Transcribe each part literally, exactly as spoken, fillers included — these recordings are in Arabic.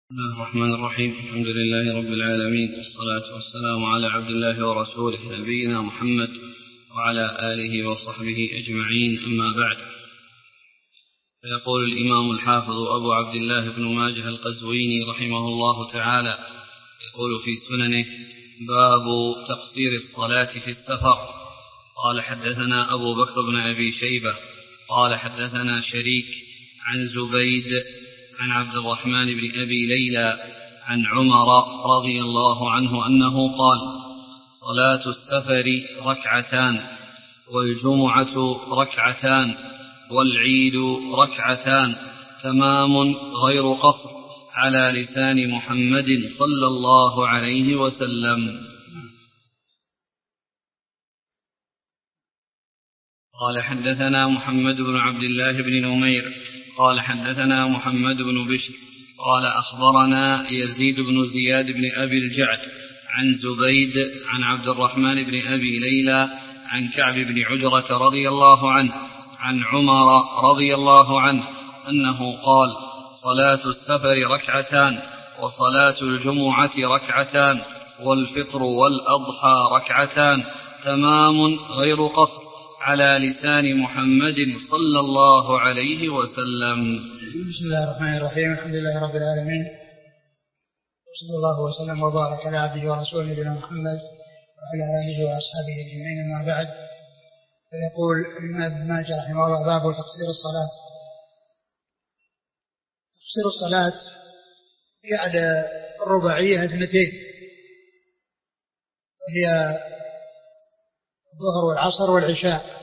بسم الله الرحمن الرحيم. الحمد لله رب العالمين، والصلاة والسلام على عبد الله ورسوله نبينا محمد وعلى آله وصحبه أجمعين، أما بعد. فيقول الإمام الحافظ أبو عبد الله بن ماجه القزويني رحمه الله تعالى، يقول في سننه: باب تقصير الصلاة في السفر. قال: حدثنا أبو بكر بن أبي شيبة قال حدثنا شريك عن زبيد عن عبد الرحمن بن أبي ليلى عن عمر رضي الله عنه أنه قال: صلاة السفر ركعتان، والجمعة ركعتان، والعيد ركعتان، تمام غير قصر، على لسان محمد صلى الله عليه وسلم. قال: حدثنا محمد بن عبد الله بن نمير قال حدثنا محمد بن بشر قال أخبرنا يزيد بن زياد بن أبي الجعد عن زبيد عن عبد الرحمن بن أبي ليلى عن كعب بن عجرة رضي الله عنه عن عمر رضي الله عنه أنه قال: صلاة السفر ركعتان، وصلاة الجمعة ركعتان، والفطر والأضحى ركعتان، تمام غير قصر، على لسان محمد صلى الله عليه وسلم. بسم الله الرحمن الرحيم. الحمد لله رب العالمين، وصلى الله وسلم وبارك على عبده ورسوله نبينا محمد وعلى آله وأصحابه أجمعين، أما بعد. فيقول الإمام ابن ماجه رحمه الله: باب تقصير الصلاة. تقصير الصلاة يعني الرباعية اثنتين، وهي الظهر والعصر والعشاء.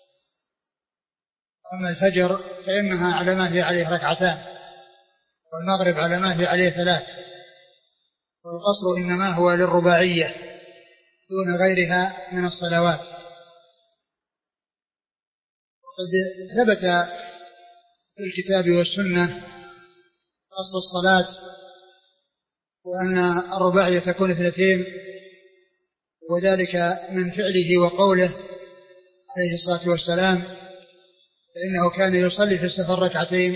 أما الفجر فإنها على ما هي عليه ركعتان، والمغرب على ما هي عليه ثلاث، والقصر إنما هو للرباعية دون غيرها من الصلوات. وقد ثبت في الكتاب والسنة قصر الصلاة، وأن الرباعية تكون اثنتين، وذلك من فعله وقوله عليه الصلاة والسلام، فإنه كان يصلي في السفر ركعتين.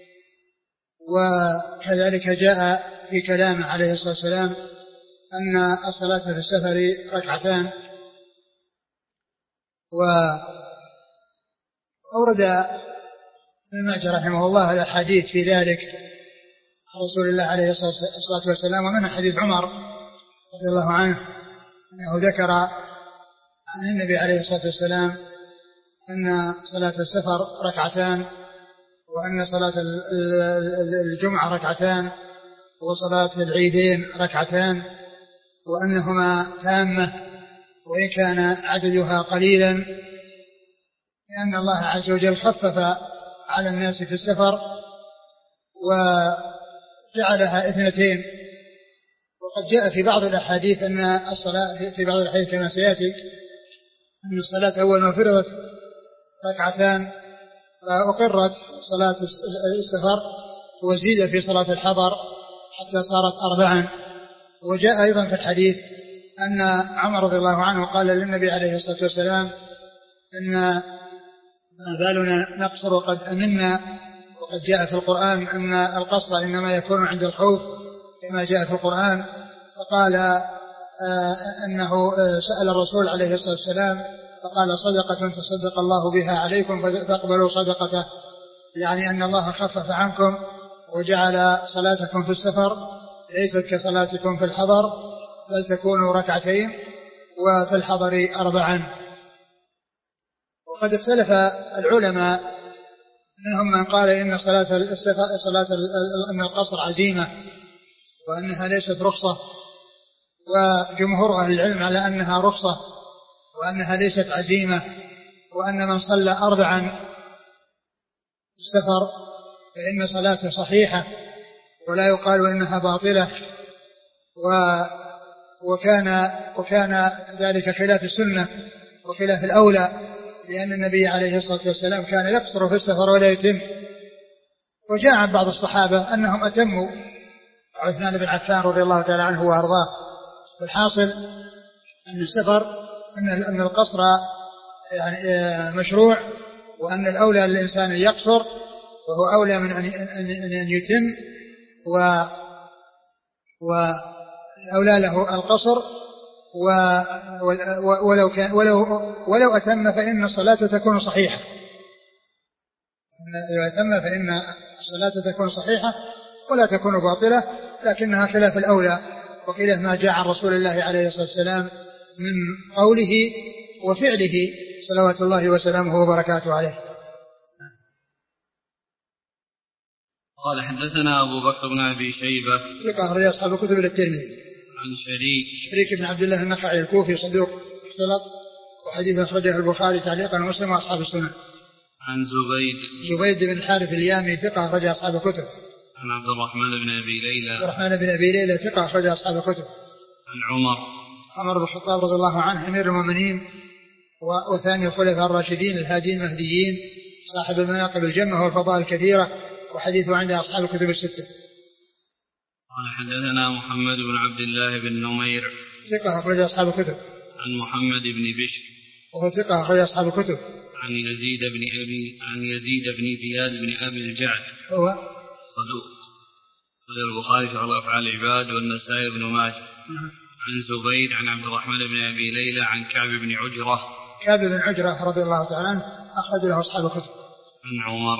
وكذلك جاء في كلامه عليه الصلاة والسلام أن الصلاة في السفر ركعتان. وأورد ابن ماجه رحمه الله الأحاديث في ذلك عن رسول الله عليه الصلاة والسلام، ومنها حديث عمر رضي الله عنه أنه ذكر عن النبي عليه الصلاة والسلام أن صلاة السفر ركعتان، وأن صلاة الجمعة ركعتان، وصلاة العيدين ركعتان، وأنهما تامة وإن كان عددها قليلا، لأن الله عز وجل خفف على الناس في السفر وجعلها اثنتين. وقد جاء في بعض الأحاديث أن الصلاة في بعض الأحاديث كما سيأتي أن الصلاة أول ما فرضت ركعتان، فأقرت صلاة السفر وزيد في صلاة الحضر حتى صارت أربعا. وجاء أيضا في الحديث أن عمر رضي الله عنه قال للنبي عليه الصلاة والسلام أن ما بالنا نقصر وقد أمنا. وقد جاء في القرآن أن القصر إنما يكون عند الخوف كما جاء في القرآن. فقال آه أنه آه سأل الرسول عليه الصلاة والسلام فقال: صدقة تصدق الله بها عليكم فاقبلوا صدقته، يعني أن الله خفف عنكم وجعل صلاتكم في السفر ليست كصلاتكم في الحضر، بل تكونوا ركعتين وفي الحضر أربعا. وقد اختلف العلماء، منهم من قال إن صلاة السفر صلاة أن القصر عزيمة وأنها ليست رخصة، وجمهور أهل العلم على أنها رخصة وأنها ليست عزيمة، وأن من صلى أربعا في السفر فإن صلاته صحيحة ولا يقال إنها باطلة. وكان, وكان ذلك خلاف السنة وخلاف الأولى، لأن النبي عليه الصلاة والسلام كان يقصر في السفر ولا يتم. وجاء عن بعض الصحابة أنهم أتموا، عثمان بن عفان رضي الله تعالى عنه وأرضاه. والحاصل أن السفر أن القصر يعني مشروع، وأن الأولى للإنسان أن يقصر، وهو أولى من أن يتم. وأولى له القصر، ولو, كان ولو, ولو أتم فإن الصلاة تكون صحيحة، لو أتم فإن الصلاة تكون صحيحة ولا تكون باطلة، لكنها خلاف الأولى وخلاف ما جاء عن رسول الله عليه الصلاة والسلام من قوله وفعله صلوات الله وسلامه وبركاته عليه. قال حدثنا أبو بكر بن أبي شيبة ثقة أخرج أصحاب الكتب الترمذي. عن شريك شريك بن عبد الله النخعي الكوفي صدوق اختلط، وحديث أخرجه البخاري تعليقا ومسلم وأصحاب السنن. عن زبيد زبيد بن الحارث اليامي ثقة أخرج أصحاب الكتب. عن عبد الرحمن بن أبي ليلى عبد الرحمن بن أبي ليلى ثقة أخرج أصحاب الكتب. عن عمر عمر بن الخطاب رضي الله عنه أمير المؤمنين وثاني الخلفاء الراشدين الهادين المهديين صاحب المناقب الجمة والفضائل الكثيرة، وحديثه عند أصحاب الكتب الستة. قال حدثنا محمد بن عبد الله بن نمير ثقة أخرج أصحاب الكتب. عن محمد بن بشر وهو ثقة أخرج أصحاب الكتب. عن يزيد بن أبي عن يزيد بن زياد بن أبي الجعد هو صدوق أخرج البخاري في أفعال العباد والنسائي بن ماجه. عن زبيد عن عبد الرحمن بن أبي ليلى عن كعب بن عجرة كعب بن عجرة رضي الله تعالى عنه أخرج له أصحاب الكتب. عن عمر.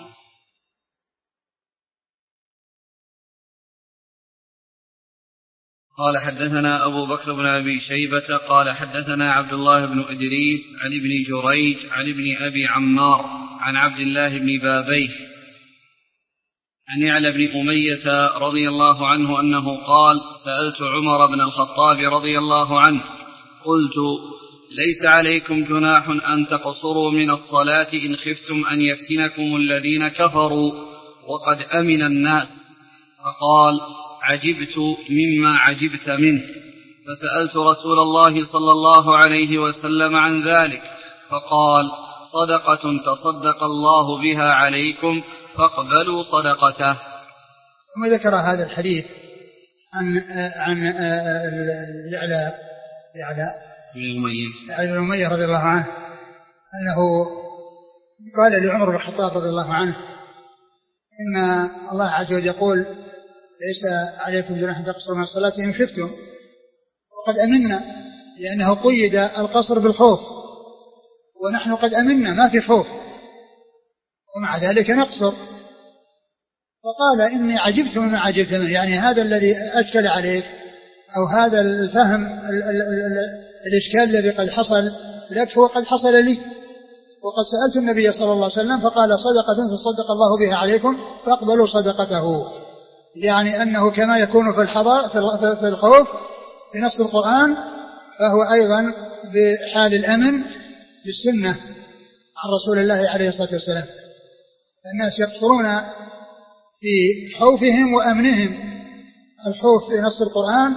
قال حدثنا أبو بكر بن أبي شيبة قال حدثنا عبد الله بن إدريس عن ابن جريج عن ابن أبي عمار عن عبد الله بن بابيه عن يعلى بن أمية رضي الله عنه أنه قال سألت عمر بن الخطاب رضي الله عنه قلت ليس عليكم جناح أن تقصروا من الصلاة إن خفتم أن يفتنكم الذين كفروا وقد أمن الناس، فقال عجبت مما عجبت منه، فسألت رسول الله صلى الله عليه وسلم عن ذلك فقال صدقة تصدق الله بها عليكم فاقبلوا صدقته. ثم ذكر هذا الحديث عن عن يعلى يعلى بن أمية رضي الله عنه أنه قال لعمر بن الخطاب رضي الله عنه إن الله عز وجل يقول ليس عليكم جناح أن تقصروا من الصلاة إن خفتم، وقد أمنا، لأنه قيد القصر بالخوف، ونحن قد أمنا ما في خوف ومع ذلك نقصر. فقال إني عجبت مما عجبت منه، يعني هذا الذي أشكل عليك أو هذا الفهم ال ال ال الإشكال الذي قد حصل لك هو قد حصل لي، وقد سألت النبي صلى الله عليه وسلم فقال صدقة تصدق الله بها عليكم فاقبلوا صدقته، يعني أنه كما يكون في الحضر في الخوف بنص القرآن فهو أيضا بحال الأمن بالسنة عن رسول الله عليه الصلاة والسلام. الناس يقصرون في خوفهم وأمنهم، الخوف في نص القرآن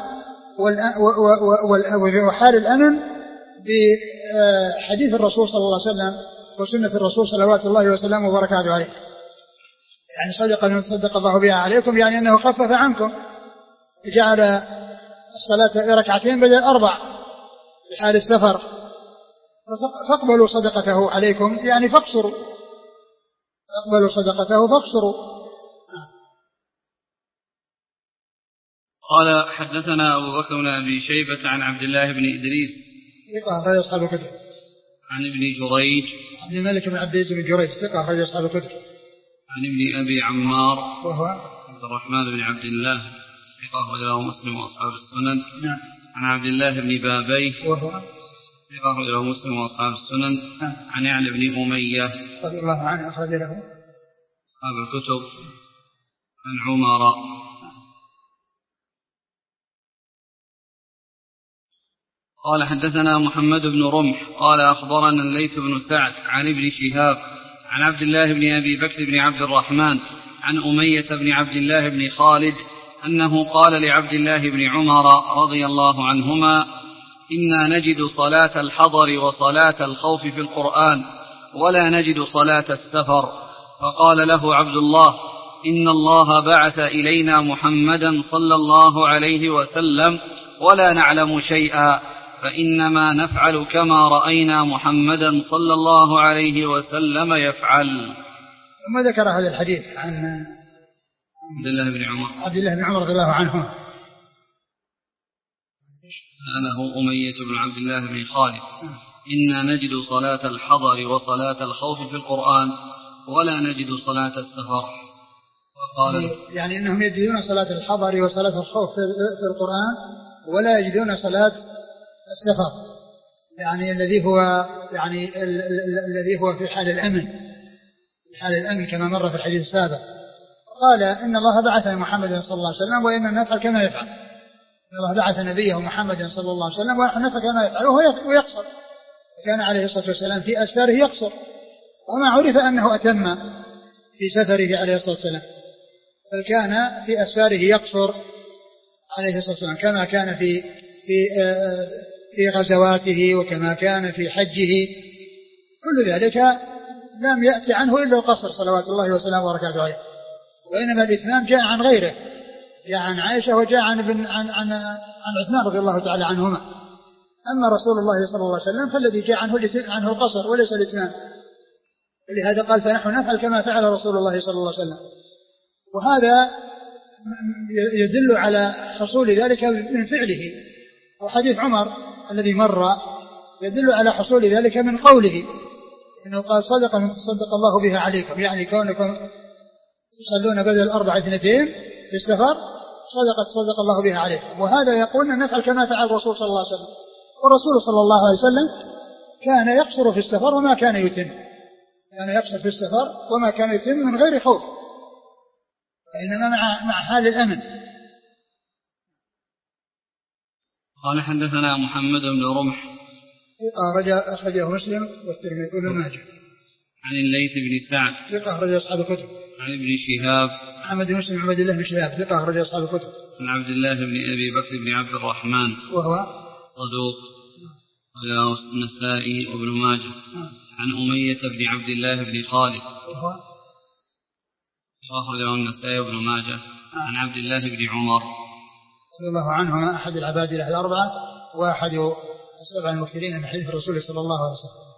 وحال الأمن بحديث الرسول صلى الله عليه وسلم وسنة الرسول صلوات الله وسلامه وبركاته عليه. يعني صدقة من صدق الله بها عليكم، يعني أنه خفف عنكم، جعل الصلاة ركعتين بدل أربع في حال السفر، فاقبلوا صدقته عليكم يعني فاقصروا، اقبلوا صدقته فاقصروا. قال حدثنا أبو بكر بن أبي شيبة عن عبد الله بن إدريس ثقة أخرج أصحاب الكتب. عن ابن جريج عبد الملك بن عبد العزيز بن جريج ثقة أخرج أصحاب الكتب. عن ابن أبي عمار وهو عبد الرحمن بن عبد الله ثقة أخرج له مسلم وأصحاب السنن. نعم. عن عبد الله بن بابيه وهو ثقة أخرج له مسلم وأصحاب السنن. نعم. عن يعلى بن أمية رضي الله عنه أخرج له أصحاب الكتب. عن عمر. قال حدثنا محمد بن رمح قال أخبرنا الليث بن سعد عن ابن شهاب عن عبد الله بن أبي بكر بن عبد الرحمن عن أمية بن عبد الله بن خالد أنه قال لعبد الله بن عمر رضي الله عنهما إنا نجد صلاة الحضر وصلاة الخوف في القرآن ولا نجد صلاة السفر، فقال له عبد الله إن الله بعث إلينا محمدا صلى الله عليه وسلم ولا نعلم شيئا، فإنما نفعل كما رأينا محمدا صلى الله عليه وسلم يفعل. ثم ذكر هذا الحديث عن عبد الله بن عمر عبد الله بن عمر رضي الله عنه سأله أمية بن عبد الله بن خالد إنا نجد صلاة الحضر وصلاة الخوف في القرآن ولا نجد صلاة السفر. وقال يعني إنهم يجدون صلاة الحضر وصلاة الخوف في القرآن ولا يجدون صلاة السفر، يعني الذي هو يعني الذي هو في حال الأمن، في حال الأمن كما مر في الحديث السابق. قال إن الله بعث محمد صلى الله عليه وسلم وإننا نفعل كما يفعل. الله بعث نبيه محمد صلى الله عليه وسلم ونحن نفعل كما يفعل وهو يقصر. كان عليه الصلاة والسلام في أسفاره يقصر، وما عرف أنه أتم في سفره عليه الصلاة والسلام، بل كان في أسفاره يقصر عليه الصلاة والسلام كما كان في في في غزواته وكما كان في حجه. كل ذلك لم يأتي عنه إلا القصر صلوات الله وسلامه وبركاته عليه، وإنما الإتمام جاء عن غيره، جاء عن عائشة وجاء عن ابن عن عن عن عثمان رضي الله تعالى عنهما. أما رسول الله صلى الله عليه وسلم فالذي جاء عنه عنه القصر وليس الإتمام، ولهذا قال فنحن نفعل كما فعل رسول الله صلى الله عليه وسلم. وهذا يدل على حصول ذلك من فعله، وحديث عمر الذي مر يدل على حصول ذلك من قوله إنه قال صدق من تصدق الله بها عليكم، يعني كونكم تصلون بدل الأربع اثنتين في السفر صدقت صدق الله بها عليكم. وهذا يقول أن نفعل كما فعل الرسول صلى الله عليه وسلم، والرسول صلى الله عليه وسلم كان يقصر في السفر وما كان يتم، كان يقصر في السفر وما كان يتم من غير خوف، فإنما مع مع حال الأمن. قال حدثنا محمد بن رمح رجع أخرجه مسلم والترمذي وابن ماجه. عن الليث بن سعد ثقة أخرج أصحاب الكتب. عن ابن شهاب محمد بن مسلم عبد الله بن شهاب ثقة أخرج أصحاب الكتب. عن عبد الله بن أبي بكر بن عبد الرحمن وهو صدوق رواه النسائي وابن ماجه. عن أمية بن عبد الله بن خالد وهو أخرجه النسائي وابن ماجه. عن عبد الله بن عمر رضي الله عنهما أحد العباد الأربعة وأحد السبع المكثرين من حديث الرسول صلى الله عليه وسلم.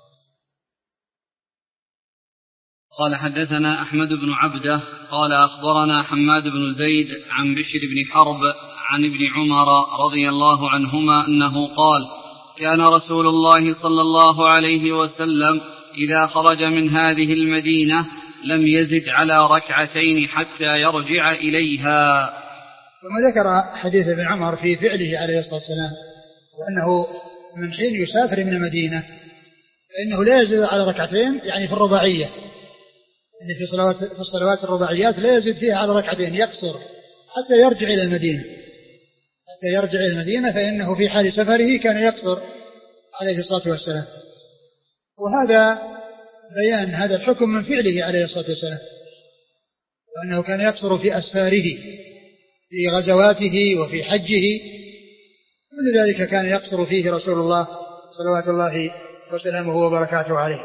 قال حدثنا أحمد بن عبده قال أخبرنا حماد بن زيد عن بشر بن حرب عن ابن عمر رضي الله عنهما أنه قال كان رسول الله صلى الله عليه وسلم إذا خرج من هذه المدينة لم يزد على ركعتين حتى يرجع إليها. ثم ذكر حديث ابن عمر في فعله عليه الصلاة والسلام، وأنه من حين يسافر من المدينة فإنه لا يزيد على ركعتين، يعني في الرباعية، يعني في صلوات في الصلوات الرباعيات لا يزيد فيها على ركعتين، يقصر حتى يرجع إلى المدينة، حتى يرجع إلى المدينة، فإنه في حال سفره كان يقصر عليه الصلاة والسلام. وهذا بيان هذا الحكم من فعله عليه الصلاة والسلام، وأنه كان يقصر في أسفاره في غزواته وفي حجه، كل ذلك كان يقصر فيه رسول الله صلوات الله وسلامه وبركاته عليه.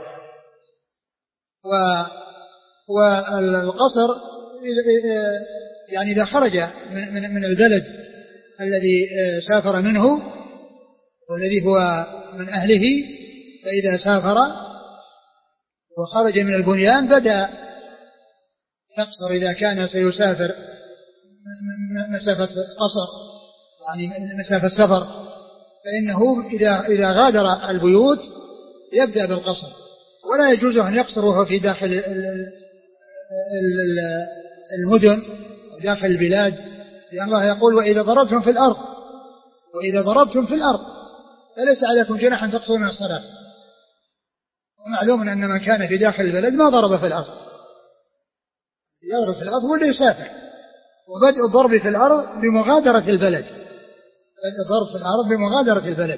والقصر يعني إذا خرج من البلد الذي سافر منه والذي هو من أهله، فإذا سافر وخرج من البنيان بدأ يقصر إذا كان سيسافر مسافة قصر، يعني مسافة سفر، فإنه إذا إذا غادر البيوت يبدأ بالقصر، ولا يجوز أن يقصر وهو في داخل المدن وداخل البلاد، لأن الله يقول وإذا ضربتم في الأرض وإذا ضربتم في الأرض فليس عليكم جناح أن تقصروا من الصلاة. ومعلوم أن من كان في داخل البلد ما ضرب في الأرض، يضرب في الأرض ولا يسافر، وبدء الضرب في الأرض بمغادرة البلد، بدء الضرب في الأرض بمغادرة البلد.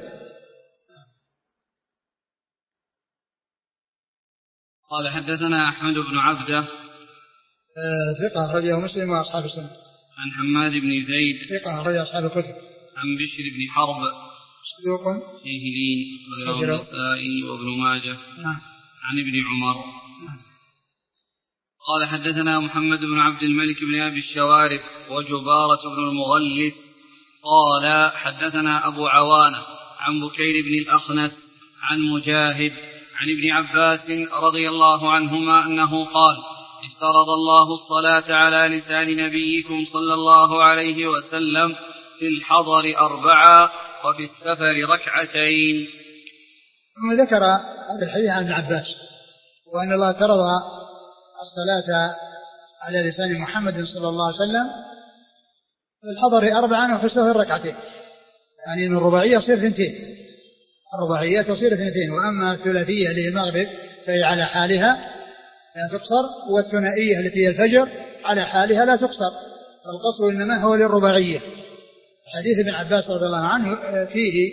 قال حدثنا أحمد بن عبده آه ثقة أخرجه مسلم وأصحاب السنة. عن حماد بن زيد ثقة أخرج أصحاب الكتب. عن بشر بن حرب صدوق فيه لين رواه النسائي وابن ماجه. نعم. عن ابن عمر. نعم. قال حدثنا محمد بن عبد الملك بن أبي الشوارب وجبارة بن المغلث قال حدثنا أبو عوانة عن بكير بن الأخنس عن مجاهد عن ابن عباس رضي الله عنهما أنه قال افترض الله الصلاة على لسان نبيكم صلى الله عليه وسلم في الحضر أربعة وفي السفر ركعتين. ثم ذكر هذا الحديث عن ابن عباس وأن الله ترضى الصلاة على لسان محمد صلى الله عليه وسلم في الحضر أربعا وفي السفر ركعتين، يعني من الرباعية تصير اثنتين، الرباعية تصير اثنتين، وأما الثلاثية اللي هي المغرب فهي على حالها لا تقصر، والثنائية التي هي الفجر على حالها لا تقصر، القصر إنما هو للرباعية. حديث ابن عباس رضي الله عنه فيه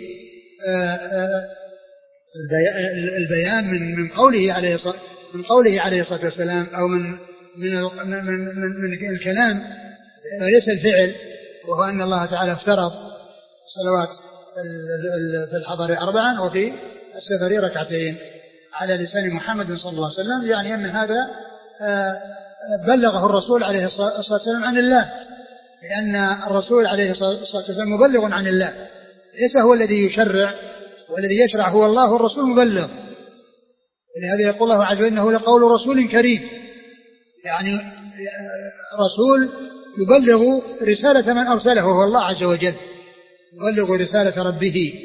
البيان من من قوله عليه الصلاة من قوله عليه الصلاة والسلام أو من من من, من, من الكلام ليس الفعل، وهو أن الله تعالى افترض صلوات في الحضر أربعا وفي السفر ركعتين على لسان محمد صلى الله عليه وسلم، يعني أن هذا بلغه الرسول عليه الصلاة والسلام عن الله، لأن الرسول عليه الصلاة والسلام مبلغ عن الله، ليس هو الذي يشرع والذي يشرع هو الله والرسول مبلغ. ولهذا يقول الله عز وجل إنه لقول رسول كريم، يعني رسول يبلغ رسالة من أرسله وهو الله عز وجل، يبلغ رسالة ربه.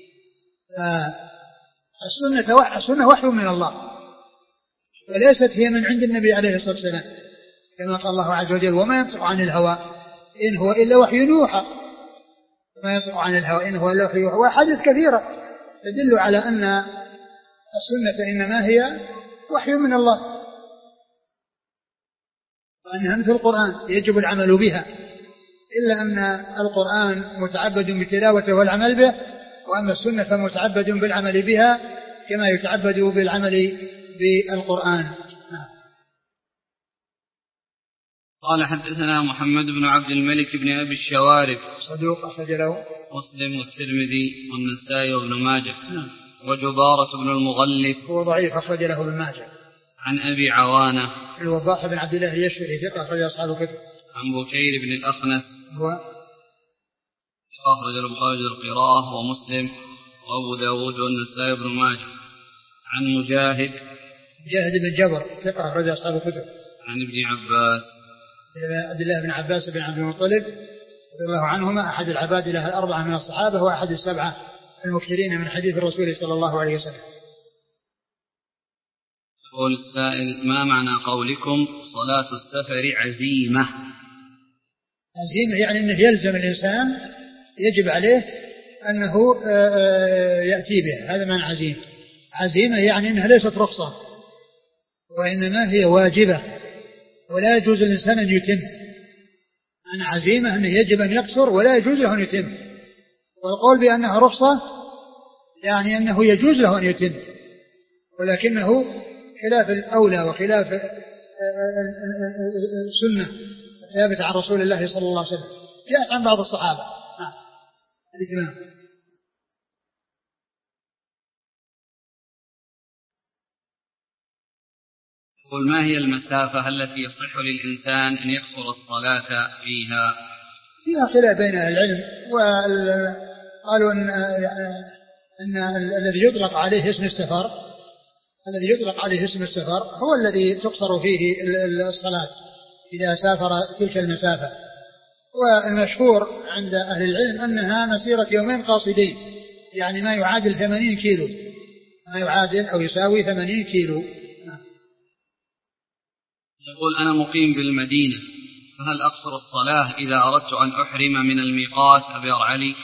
السنة السنة وحي من الله وليست هي من عند النبي عليه الصلاة والسلام، كما قال الله عز وجل وما ينطق عن الهوى إن هو إلا وحي يوحى، ما ينطق عن الهوى إن هو إلا وحي يوحى. وحديث كثيرة تدل على أن السنة إنما هي وحي من الله، وأنها مثل القرآن يجب العمل بها، إلا أن القرآن متعبد بتلاوته والعمل به، وأما السنة فمتعبد بالعمل بها كما يتعبد بالعمل بالقرآن. قال حدثنا محمد بن عبد الملك بن أبي الشوارب صدوق أخرج له مسلم والترمذي والنسائي وابن ماجه. وجبارة بن المغلث هو ضعيف أخرج له ابن ماجه. عن أبي عوانة الوضاح بن عبد الله يشفري ثقة أخرج أصحاب الكتب. عن بكير بن الأخنس هو أخرج البخاري القراءة ومسلم وأبو داود والنسائي وابن ماجه. عن مجاهد مجاهد بن جبر ثقة أخرج أصحاب الكتب. عن ابن عباس عبد الله بن عباس بن عبد المطلب رضي الله عنهما أحد العباد له الأربعة من الصحابة وأحد السبعة المكثرين من حديث الرسول صلى الله عليه وسلم. يقول السائل ما معنى قولكم صلاة السفر عزيمة؟ عزيمة يعني أنه يلزم الإنسان يجب عليه أنه يأتي بها، هذا معنى عزيمة. عزيمة يعني أنها ليست رخصة وإنما هي واجبة ولا يجوز للإنسان أن يتم. عن عزيمة أنه يجب أن يقصر ولا يجوز له أن يتم، والقول بأنها رخصة يعني أنه يجوز له أن يتم، ولكنه خلاف الأولى وخلاف السنة الثابتة عن رسول الله صلى الله عليه وسلم، جاءت عن بعض الصحابة الاتمام. قل ما هي المسافة التي يصح للإنسان أن يقصر الصلاة فيها؟ فيها خلاف بين العلم، وقالوا أن, أن الذي يطلق عليه اسم السفر الذي يطلق عليه اسم السفر هو الذي تقصر فيه الصلاة إذا سافر تلك المسافة، والمشهور عند أهل العلم أنها مسيرة يومين قاصدين، يعني ما يعادل ثمانين كيلو، ما يعادل أو يساوي ثمانين كيلو. يقول أنا مقيم بالمدينة، فهل أقصر الصلاة إذا أردت أن أحرم من الميقات أبي علي؟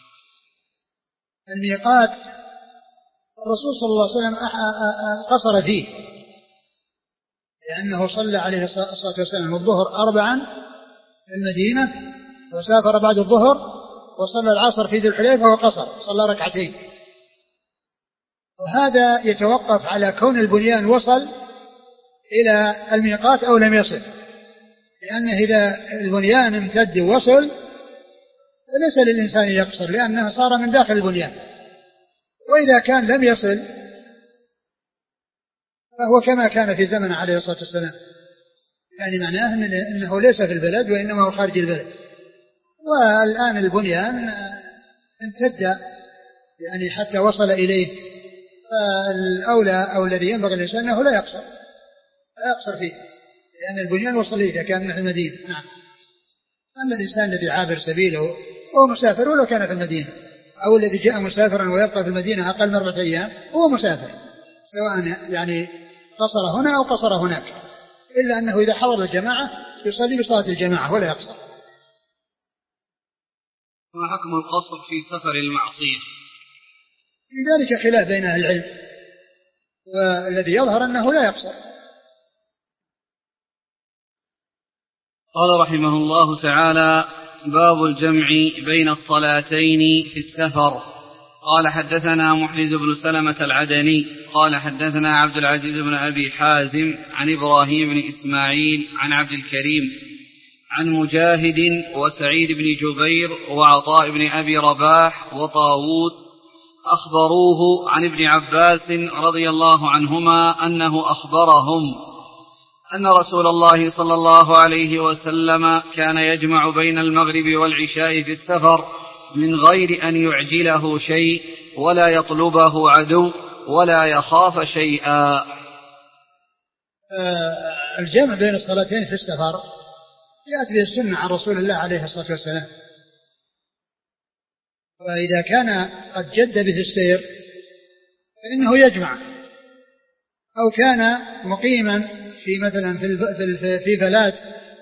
الميقات الرسول صلى الله عليه وسلم قصر فيه، لأنه صلى عليه الصلاة والسلام الظهر أربعا في المدينة وسافر بعد الظهر وصلى العصر في ذي الحليفة وقصر صلى ركعتين. وهذا يتوقف على كون البنيان وصل إلى الميقات أو لم يصل، لأنه إذا البنيان امتد ووصل فليس للإنسان يقصر لأنه صار من داخل البنيان، وإذا كان لم يصل فهو كما كان في زمن عليه الصلاة والسلام، يعني معناه أنه ليس في البلد وإنما هو خارج البلد. والآن البنيان امتد يعني حتى وصل إليه، فالأولى أو الذي ينبغي الإنسان أنه لا يقصر لا يقصر فيه، لأن البنيان وصل إليه إذا كان من المدينة. نعم. أما الإنسان الذي عابر سبيله وهو مسافر ولو كان في المدينة أو الذي جاء مسافرا ويبقى في المدينة أقل من أربعة أيام هو مسافر، سواء يعني قصر هنا أو قصر هناك، إلا أنه إذا حضر الجماعة يصلي بصلاة الجماعة ولا يقصر. ما حكم القصر في سفر المعصية؟ لذلك خلاف بين أهل العلم، والذي يظهر أنه لا يقصر. قال رحمه الله تعالى: باب الجمع بين الصلاتين في السفر. قال حدثنا محرز بن سلمة العدني قال حدثنا عبد العزيز بن أبي حازم عن إبراهيم بن إسماعيل عن عبد الكريم عن مجاهد وسعيد بن جبير وعطاء بن أبي رباح وطاووس أخبروه عن ابن عباس رضي الله عنهما أنه أخبرهم أن رسول الله صلى الله عليه وسلم كان يجمع بين المغرب والعشاء في السفر من غير أن يعجله شيء ولا يطلبه عدو ولا يخاف شيئا. آه الجمع بين الصلاتين في السفر يأتي به السنة عن رسول الله عليه الصلاة والسلام، وإذا كان قد جد به السير فإنه يجمع، أو كان مقيما في مثلا في في بلاد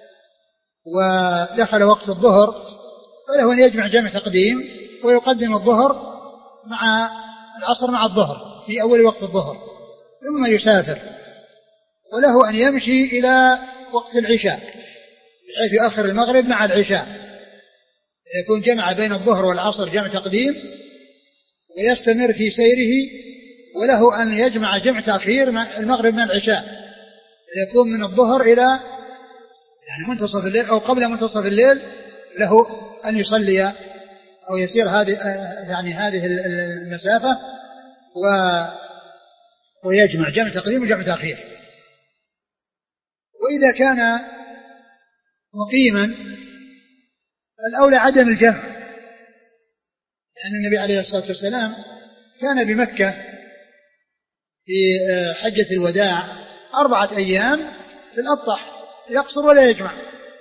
ودخل وقت الظهر فله أن يجمع جمع تقديم ويقدم الظهر مع العصر مع الظهر في أول وقت الظهر، ثم يسافر، وله أن يمشي إلى وقت العشاء بحيث يؤخر المغرب مع العشاء، يكون جمع بين الظهر والعصر جمع تقديم ويستمر في سيره، وله أن يجمع جمع تأخير مع المغرب مع العشاء، يكون من الظهر إلى يعني منتصف الليل أو قبل منتصف الليل، له أن يصلي أو يسير هذه يعني هذه المسافة و ويجمع جمع تقديم وجمع تأخير. وإذا كان مقيما فالأولى عدم الجمع، لأن النبي عليه الصلاة والسلام كان بمكة في حجة الوداع أربعة أيام في الأبطح يقصر ولا يجمع،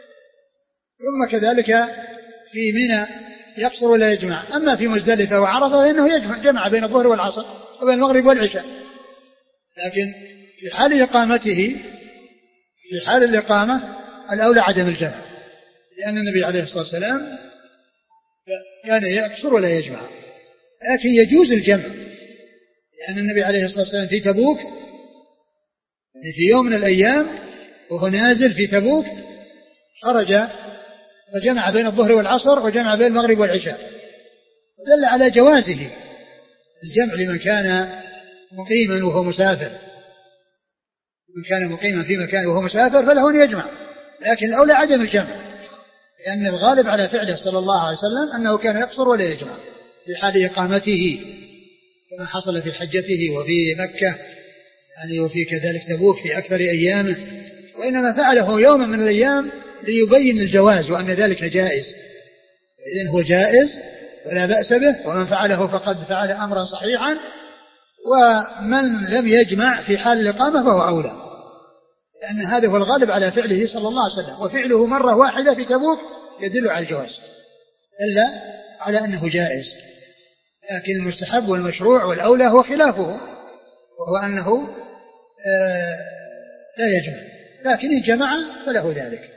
ثم كذلك في منى يقصر ولا يجمع. أما في مزدلفة وعرفة فإنه يجمع جمع بين الظهر والعصر وبين المغرب والعشاء، لكن في حال إقامته في حال الإقامة الأولى عدم الجمع، لأن النبي عليه الصلاة والسلام كان يقصر ولا يجمع، لكن يجوز الجمع، لأن النبي عليه الصلاة والسلام في تبوك في يوم من الأيام وهو نازل في تبوك خرج فجمع بين الظهر والعصر وجمع بين المغرب والعشاء، ودل على جوازه الجمع لمن كان مقيما وهو مسافر، من كان مقيما في مكان وهو مسافر فله أن يجمع، لكن الأولى عدم الجمع، لأن الغالب على فعله صلى الله عليه وسلم أنه كان يقصر ولا يجمع في حال إقامته كما حصل في حجته وفي مكة يعني وفي كذلك تبوك في أكثر أيامه، وإنما فعله يوما من الأيام ليبين الجواز وأن ذلك جائز، إذن هو جائز ولا بأس به، ومن فعله فقد فعل أمرا صحيحا، ومن لم يجمع في حال الإقامة فهو أولى، لأن هذا هو الغالب على فعله صلى الله عليه وسلم، وفعله مرة واحدة في تبوك يدل على الجواز إلا على أنه جائز، لكن المستحب والمشروع والأولى هو خلافه، وهو أنه آه لا يجمع، لكن إن جمع فله ذلك.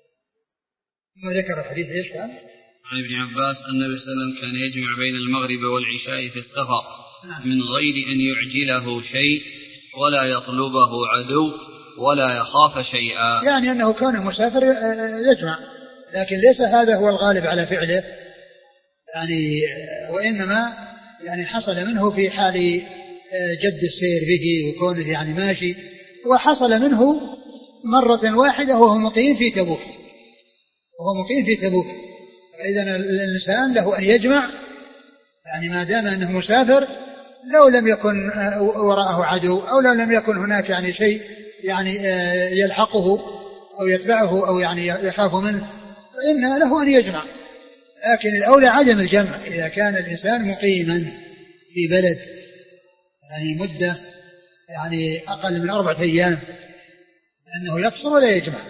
ثم ذكر الحديث إيش كان؟ عن ابن عباس أن النبي صلى الله عليه وسلم كان يجمع بين المغرب والعشاء في السفر من غير أن يعجله شيء ولا يطلبه عدو ولا يخاف شيئا، يعني أنه كان مسافر يجمع، لكن ليس هذا هو الغالب على فعله، يعني وإنما يعني حصل منه في حال جد السير به وكونه يعني ماشي، وحصل منه مرة واحدة وهو مقيم في تبوك وهو مقيم في تبوك فإذا الإنسان له أن يجمع، يعني ما دام أنه مسافر لو لم يكن وراءه عدو أو لو لم يكن هناك يعني شيء يعني يلحقه أو يتبعه أو يعني يخاف منه فإن له أن يجمع، لكن الأولى عدم الجمع إذا كان الإنسان مقيما في بلد يعني مدة يعني أقل من أربعة أيام لأنه يقصر ولا يجمع،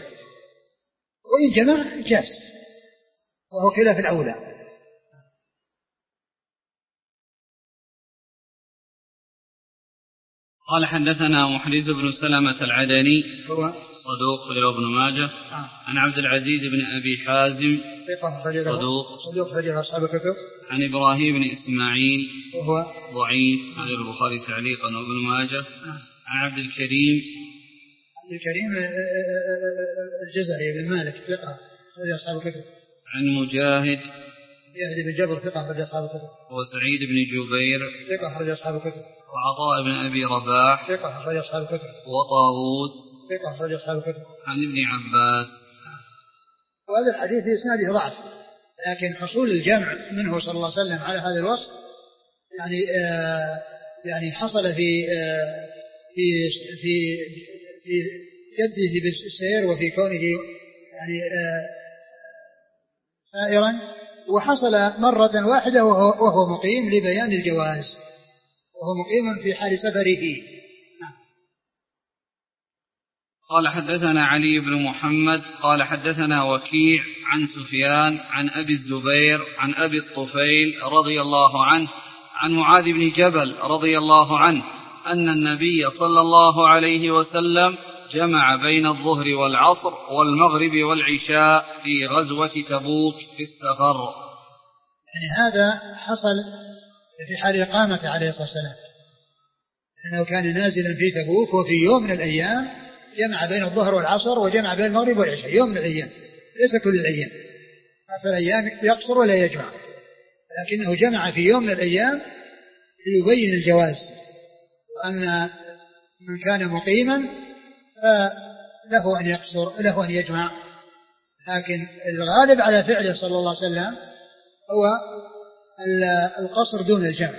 وإن جمع جاز وهو خلاف الأولى. قال حدثنا محرز بن سلمة العدني هو صدوق خرج ابن ماجه. آه. عن عبد العزيز بن أبي حازم صدوق صدوق خرج أصحاب الكتب. عن إبراهيم بن إسماعيل وهو ضعيف غير آه. البخاري تعليقا وابن ماجه. آه. عن عبد الكريم عبد الكريم الجزري بن مالك ثقة خرج أصحاب الكتب. عن مجاهد مجاهد بن جبر ثقة خرج أصحاب الكتب. وسعيد بن جبير ثقة خرج أصحاب الكتب. وعطاء بن أبي رباح ثقة خرج أصحاب الكتب. وطاووس ثقة خرج أصحاب الكتب. عن ابن عباس. وهذا الحديث في إسناده ضعف، لكن حصول الجمع منه صلى الله عليه وسلم على هذا الوصف يعني آه يعني حصل في آه في في في جده بالسير وفي كونه يعني آه سائرا، وحصل مرة واحدة وهو, وهو مقيم لبيان الجواز، وهو مقيم في حال سفره. قال حدثنا علي بن محمد قال حدثنا وكيع عن سفيان عن أبي الزبير عن أبي الطفيل رضي الله عنه عن معاذ بن جبل رضي الله عنه أن النبي صلى الله عليه وسلم جمع بين الظهر والعصر والمغرب والعشاء في غزوة تبوك في السفر. يعني هذا حصل في حال إقامته عليه الصلاة والسلام، أنه كان نازلا في تبوك وفي يوم من الأيام جمع بين الظهر والعصر وجمع بين المغرب والعشاء، يوم من الأيام ليس كل الأيام، في الأيام يقصر ولا يجمع، لكنه جمع في يوم من الأيام ليبين الجواز، وأن من كان مقيما فله أن يقصر له أن يجمع، لكن الغالب على فعله صلى الله عليه وسلم هو القصر دون الجمع.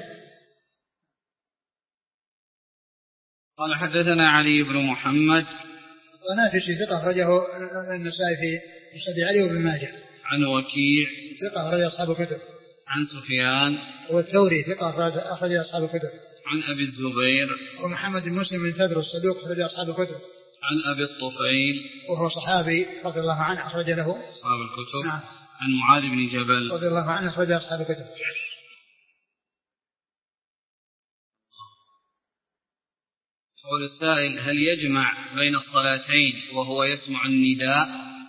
قال حدثنا علي بن محمد الطنافسي ثقة أخرجه النسائي في مسند علي وابن ماجه. عن وكيع ثقة أخرج أصحاب الكتب. عن سفيان والثوري ثقة أخرج أصحاب الكتب. عن أبي الزبير ومحمد بن مسلم بن تدرس صدوق أخرج أصحاب الكتب. عن أبي الطفيل وهو صحابي رضي الله عنه أخرج له أصحاب الكتب. نعم. عن معاذ بن جبل رضي الله عنه أخرج أصحاب الكتب. يقول السائل: هل يجمع بين الصلاتين وهو يسمع النداء؟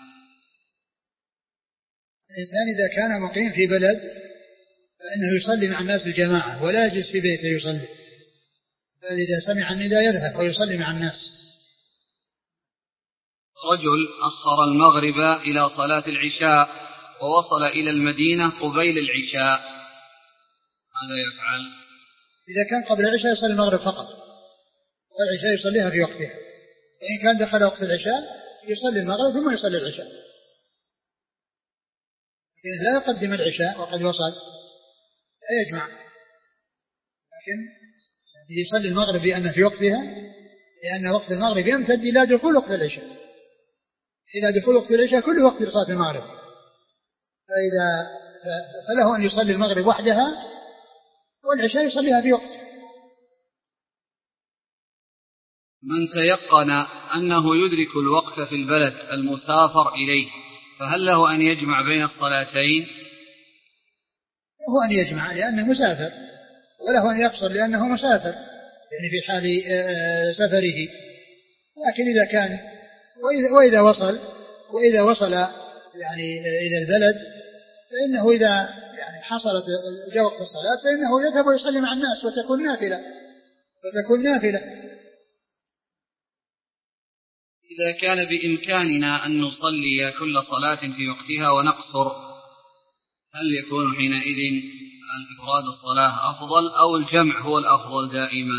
الإنسان إذا كان مقيم في بلد فإنه يصلي مع الناس الجماعة ولا يجلس في بيته يصلي، فإذا سمع النداء يذهب ويصلي مع الناس. رجل أخر المغرب إلى صلاة العشاء ووصل إلى المدينة قبيل العشاء، ماذا يفعل؟ إذا كان قبل العشاء يصلي المغرب فقط، والعشاء يصليها في وقتها. وإن كان دخل وقت العشاء يصلي المغرب ثم يصلي العشاء، لكن لا يقدم العشاء وقد وصل، لا يجمع، لكن يصلي المغرب لأنه في وقتها، لأن وقت المغرب يمتد إلى دخول وقت العشاء، إلى دخول وقت العشاء كل وقت لصلاة المغرب، فإذا فله أن يصلي المغرب وحدها والعشاء يصليها في وقتها. من تيقن أنه يدرك الوقت في البلد المسافر إليه فهل له أن يجمع بين الصلاتين؟ له أن يجمع لأنه مسافر، وله أن يقصر لأنه مسافر، يعني في حال سفره. لكن إذا كان وإذا, وإذا وصل وإذا وصل يعني إلى البلد فإنه إذا يعني حصلت جاء وقت الصلاة فإنه يذهب ويصلي مع الناس وتكون نافلة وتكون نافلة. إذا كان بإمكاننا أن نصلي كل صلاة في وقتها ونقصر، هل يكون حينئذ الإفراد الصلاة أفضل أو الجمع هو الأفضل دائما؟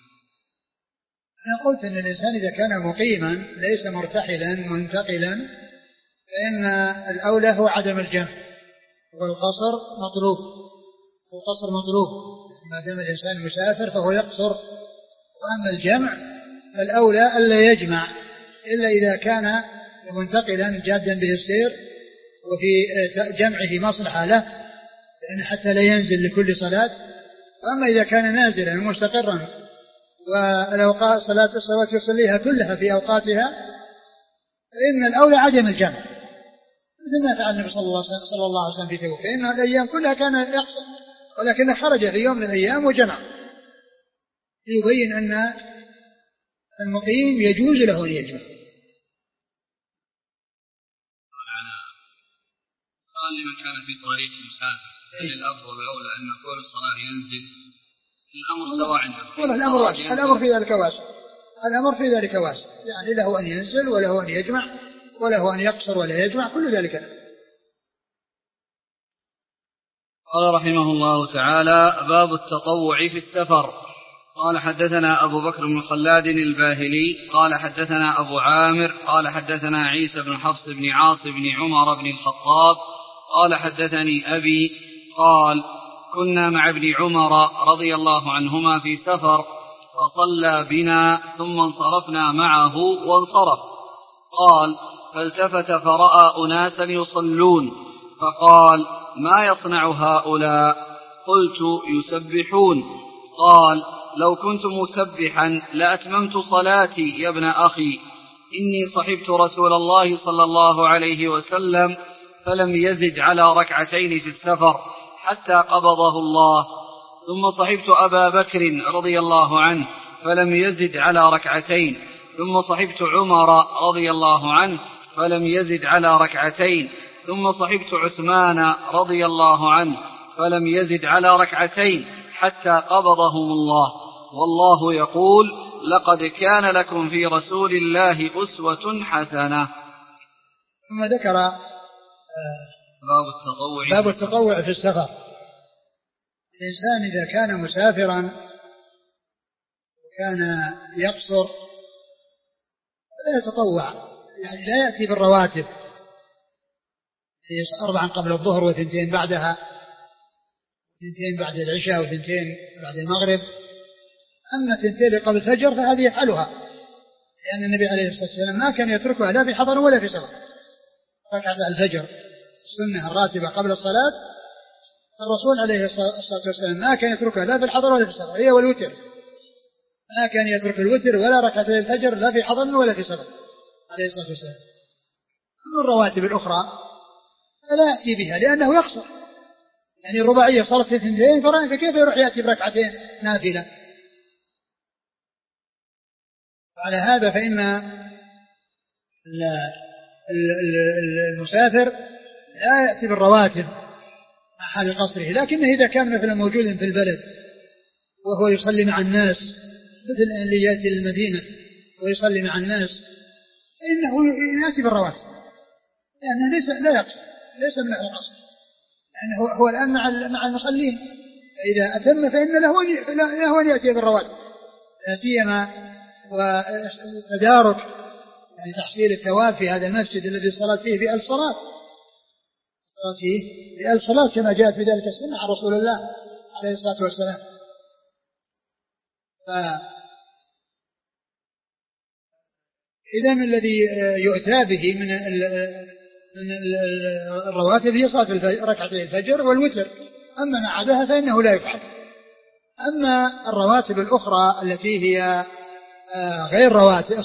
أنا قلت أن الإنسان إذا كان مقيما ليس مرتحلا منتقلا فإن الأولى هو عدم الجمع، والقصر مطلوب، القصر مطلوب ما دام الإنسان مسافر فهو يقصر. وأما الجمع فالأولى ألا يجمع إلا إذا كان منتقلا جادا به السير وفي جمعه مصلحة له، لأن حتى لا ينزل لكل صلاة. وأما إذا كان نازلا مستقرا والأوقات صلاة الصلوات يصليها كلها في أوقاتها فإن الأولى عدم الجمع، مثل ما فعل النبي صلى الله عليه وسلم في تبوك، فإن الأيام كلها كان يقصر، ولكنه خرج في يوم من الأيام وجمع، يبين أن المقيم يجوز له أن يجمع. قال لمن كان في طريق مسافر هل الأفضل والأولى أن يكون الصلاة ينزل؟ الأمر سواء عنده. الأمر واسع، الأمر في ذلك واسع، الأمر في ذلك واسع، يعني له أن ينزل وله أن يجمع وله أن يقصر ولا يجمع، كل ذلك له. قال رحمه الله تعالى: باب التطوع في السفر. قال حدثنا أبو بكر بن خلاد الباهلي قال حدثنا أبو عامر قال حدثنا عيسى بن حفص بن عاص بن عمر بن الخطاب قال حدثني أبي قال: كنا مع ابن عمر رضي الله عنهما في سفر فصلى بنا ثم انصرفنا معه وانصرف. قال: فالتفت فرأى أناسا يصلون فقال: ما يصنع هؤلاء؟ قلت: يسبحون. قال: لو كنت مسبحا لأتممت صلاتي يا ابن أخي، إني صحبت رسول الله صلى الله عليه وسلم فلم يزد على ركعتين في السفر حتى قبضه الله، ثم صحبت أبا بكر رضي الله عنه فلم يزد على ركعتين، ثم صحبت عمر رضي الله عنه فلم يزد على ركعتين، ثم صحبت عثمان رضي الله عنه فلم يزد على ركعتين حتى قبضهم الله، والله يقول: لقد كان لكم في رسول الله أسوة حسنة. ثم ذكر باب التطوع باب التطوع في السفر. الإنسان إذا كان مسافرا وكان يقصر لا يتطوع، يعني لا يأتي بالرواتب أربعا قبل الظهر وثنتين بعدها، ثنتين بعد العشاء وثنتين بعد المغرب. أما ثنتين قبل الفجر فهذه يفعلها، لأن النبي عليه الصلاة والسلام ما كان يتركها لا في حضر ولا في سفر. ركعة الفجر السنة الراتبة قبل الصلاة الرسول عليه الصلاة والسلام ما كان يتركها لا في الحضر ولا في السفر، هي والوتر، ما كان يترك الوتر ولا ركعة الفجر لا في حضر ولا في سفر عليه الصلاة والسلام. أما الرواتب الأخرى فلا يأتي بها لأنه يقصر، يعني الرباعية صارت في اثنتين فكيف يروح يأتي بركعتين نافلة؟ وعلى هذا فإن المسافر لا يأتي بالرواتب مع حال قصره، لكنه إذا كان مثلا موجودا في البلد وهو يصلي مع الناس، مثل اللي يأتي للمدينة ويصلي مع الناس، فإنه يأتي بالرواتب، لأنه ليس لا يقصر، ليس من القصر، لأنه هو الآن مع مع المصلين، فإذا أتم فإن له له أن يأتي بالرواتب، لا سيما وتدارك يعني تحصيل الثواب في هذا المسجد الذي الصلاة فيه بألف صلاة، الصلاة فيه بألف صلاة كما جاءت في ذلك السنة عن رسول الله عليه الصلاة والسلام. إذن الذي يؤتى به من من الرواتب هي صلاة ركعتي الفجر والوتر، أما ما عداها فإنه لا يفعل. أما الرواتب الأخرى التي هي غير رواتب،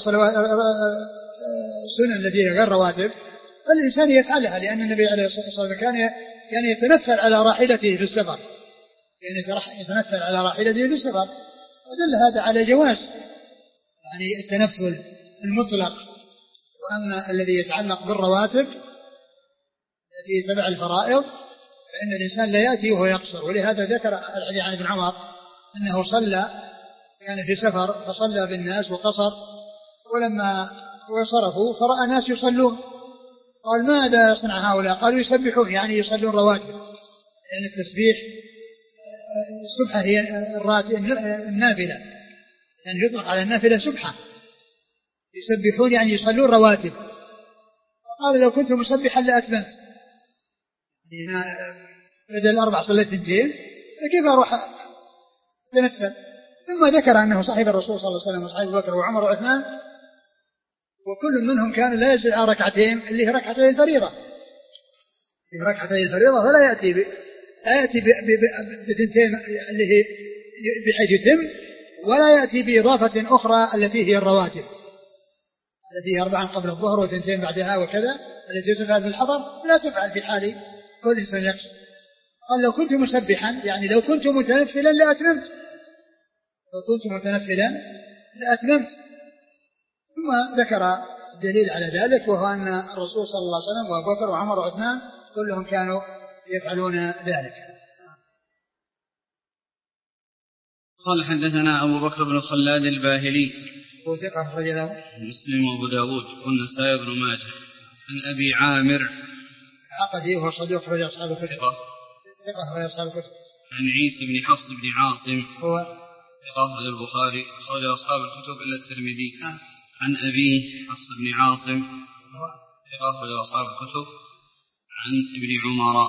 السنن التي هي غير رواتب، فالإنسان يفعلها، لأن النبي عليه الصلاة والسلام كان كان يتنفل على راحلته في السفر، كان يتنفل على راحلته في السفر، ودل هذا على جواز يعني التنفل المطلق. وأما الذي يتعلق بالرواتب التي تبع الفرائض فإن الإنسان لا يأتي وهو يقصر، ولهذا ذكر الحديث عن ابن عمر أنه صلى، كان في سفر فصلى بالناس وقصر، ولما وصرفوا فرأى ناس يصلون، قال: ماذا يصنع هؤلاء؟ قالوا: يسبحون، يعني يصلون رواتب، لأن التسبيح السبحة هي النافلة، يعني يطلق على النافلة سبحة، يسبحون يعني يصلون رواتب. قال: لو كنت مسبحا لأتممت، يعني بدل أربع صليت اثنتين فكيف أروح أتنفل؟ ثم ذكر أنه صاحب الرسول صلى الله عليه وسلم وصاحب بكر وعمر وعثمان، وكل منهم كان لا يزيد على ركعتين اللي هي ركعتي الفريضة، في ركعتي الفريضة، فلا يأتي ب... لا يأتي بثنتين اللي هي بحيث يتم، ولا يأتي بإضافة أخرى التي هي الرواتب التي هي أربعا قبل الظهر وثنتين بعدها وكذا، التي تفعل في الحضر لا تفعل في حال كل إنسان يقصر. قال: لو كنت مسبحا، يعني لو كنت متنفلا لأتممت، لو كنت متنفلا لأتممت، ثم ذكر الدليل على ذلك، وهو أن الرسول صلى الله عليه وسلم وأبو بكر وعمر وعثمان كلهم كانوا يفعلون ذلك. قال حدثنا أبو بكر بن خلاد الباهلي وثقة رجله مسلم وأبو داود والنسائي بن ماجه. عن أبي عامر عقدي وهو صديق رجل أصحاب الكتب ثقة رجل أصحاب الكتب. عن عيسى بن حفص بن عاصم هو ثقة للبخاري أخرج أصحاب الكتب إلا الترمذي. عن أبيه حفص بن عاصم ثقة أخرج أصحاب الكتب. عن ابن عمر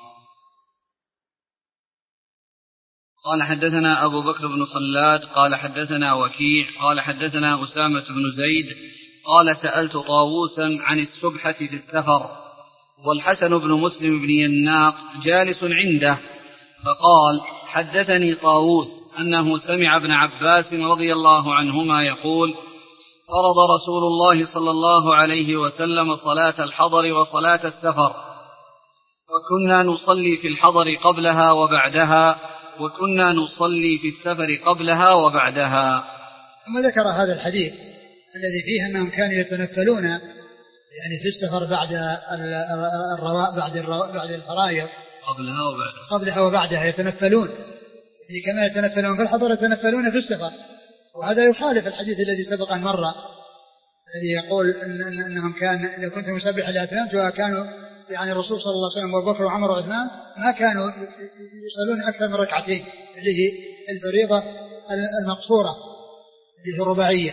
قال حدثنا أبو بكر بن خلاد قال حدثنا وكيع قال حدثنا أسامة بن زيد قال سألت طاووسا عن السبحة في السفر والحسن بن مسلم بن يناق جالس عنده، فقال حدثني طاووس أنه سمع ابن عباس رضي الله عنهما يقول فرض رسول الله صلى الله عليه وسلم صلاة الحضر وصلاة السفر، وكنا نصلي في الحضر قبلها وبعدها، وكنا نصلي في السفر قبلها وبعدها. ثم ذكر هذا الحديث الذي فيه أنهم كانوا يتنفلون يعني في السفر بعد الرواء بعد الرواء بعد الفرائض قبلها وبعدها قبلها وبعدها يتنفلون، يعني كما يتنفلون في الحضر يتنفلون في السفر، وهذا يخالف الحديث الذي سبق أن مر الذي يقول إن أنهم كان إذا كنت مسبحا لأتممت، وكانوا يعني الرسول صلى الله عليه وسلم وأبو بكر وعمر وعثمان ما كانوا يصلون أكثر من ركعتين اللي هي الفريضة المقصورة اللي هي الرباعية.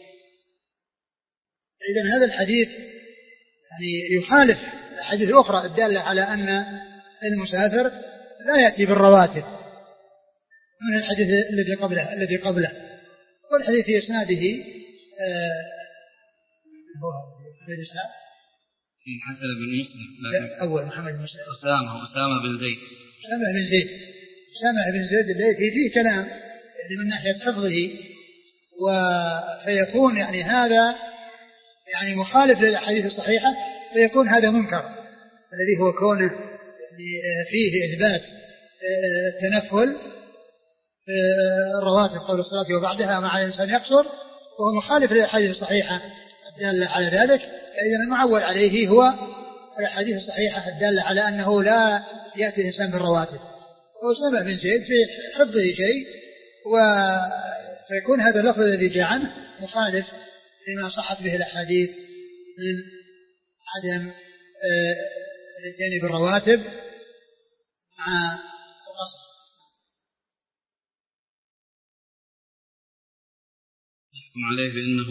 إذن هذا الحديث يعني يخالف الحديث الأخرى الدالة على أن المسافر لا يأتي بالرواتب من الحديث الذي قبله الذي قبله والحديث في إسناده هو محمد إسحاق في حسن بن مسلم أول محمد بن مسلم أسامة أسامة بن زيد أسامة بن زيد أسامة بن زيد الليثي فيه كلام من ناحية حفظه، وفيكون يعني هذا يعني مخالف للأحاديث الصحيحة، فيكون هذا منكر الذي هو كونه يعني فيه إثبات التنفل الرواتب قبل الصلاة وبعدها مع الإنسان يقصر، وهو مخالف للأحاديث الصحيحة الدالة على ذلك. فإذا المعول عليه هو الأحاديث الصحيحة الدالة على أنه لا يأتي الإنسان بالرواتب، وأسامة بن زيد في حفظه شيء، وفيكون هذا اللفظ الذي جاء عنه مخالف لما صحت به الأحاديث من عدم الاتيان بالرواتب مع القصر. يحكم عليه بأنه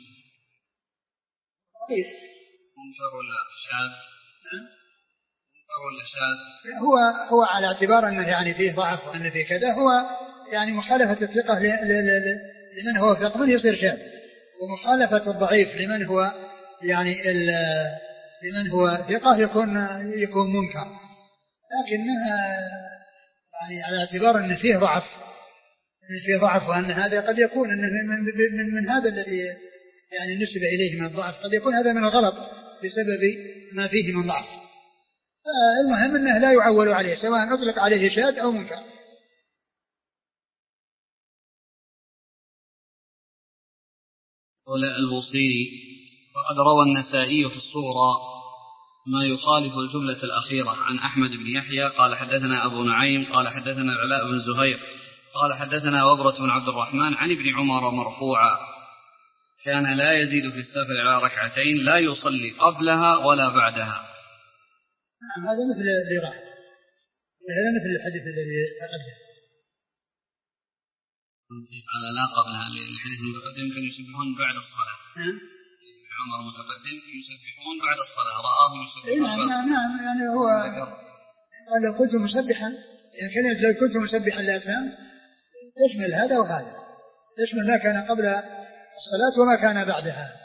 طيب منكر ولا شاذ؟ منكر ولا شاذ؟ هو هو على اعتبار أنه يعني فيه ضعف وأنه فيه كذا، هو يعني مخالفة الثقة لمن هو ثقة من يصير شاذ، ومخالفة الضعيف لمن هو يعني لمن هو ثقة يكون يكون منكر، لكن يعني على اعتبار أن فيه ضعف فيه ضعف وأن هذا قد يكون أنه من, من, من هذا الذي يعني نسب إليه من الضعف، قد يكون هذا من الغلط بسبب ما فيه من ضعف. المهم أنه لا يعول عليه سواء أطلق عليه شاذ أو منكر. قال البوصيري وقد روى النسائي في الصغرى ما يخالف الجملة الأخيرة عن أحمد بن يحيى قال حدثنا أبو نعيم قال حدثنا العلاء بن زهير قال حدثنا وبرة بن عبد الرحمن عن ابن عمر مرفوعا كان لا يزيد في السفر على ركعتين لا يصلي قبلها ولا بعدها. نعم هذا مثل الإيران، هذا مثل الحديث الذي تقدم. على لا قبلها الحديث المتقدم كانوا يسبحون بعد الصلاة. نعم. ابن عمر المتقدم يسبحون بعد الصلاة رآهم يسبحون. نعم نعم نعم يعني هو قال لو كنت مسبحا يعني كلمة لو كنت مسبحا لا أتممت تشمل هذا وهذا، تشمل ما كان قبل الصلاة وما كان بعدها.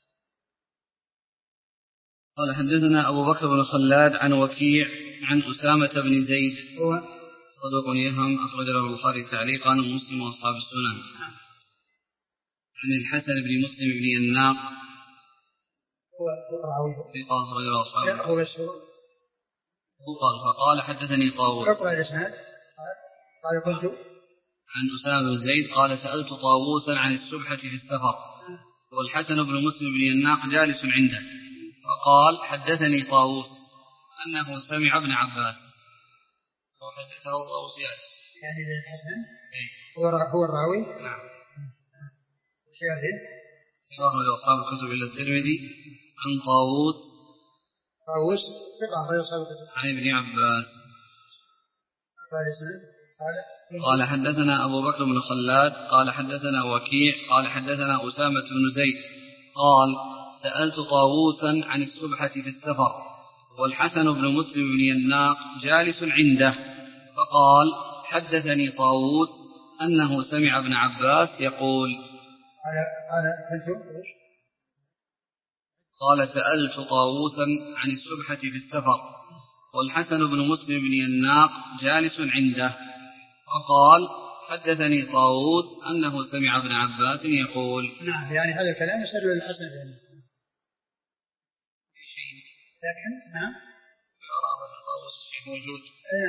قال حدثنا أبو بكر بن خلاد عن وكيع عن أسامة بن زيد هو صدوق يهم أخرج له البخاري تعليقا ومسلم وأصحاب السنن. عن الحسن بن مسلم بن يناق هو راوي ثقة أخرج له أصحاب هو بس قال فقال حدثني طاووس اقرأ الإسناد قال قلت عن أسامة بن زيد قال سألت طاووسا عن السبحة في السفر والحسن بن مسلم بن يناق جالس عنده فقال حدثني طاووس أنه سمع ابن عباس وحدثه طاووس جالس. يعني الحسن هو هو الراوي. نعم. شاهد أخرج أصحاب الكتب إلا الترمذي عن طاووس طاووس ثقة أخرج أصحاب الكتب عن ابن عباس قال اسمه قال حدثنا أبو بكر بن خلاد قال حدثنا وكيع قال حدثنا أسامة بن زيد قال سألت طاووسا عن السبحة في السفر والحسن بن مسلم بن يناق جالس عنده فقال حدثني طاووس أنه سمع ابن عباس يقول قال سألت طاووسا عن السبحة في السفر والحسن بن مسلم بن يناق جالس عنده فقال حدثني طاووس أنه سمع ابن عباس يقول. نعم يعني هذا الكلام يسأل للحسن بن لكن نعم يرى طاووس الشيخ موجود.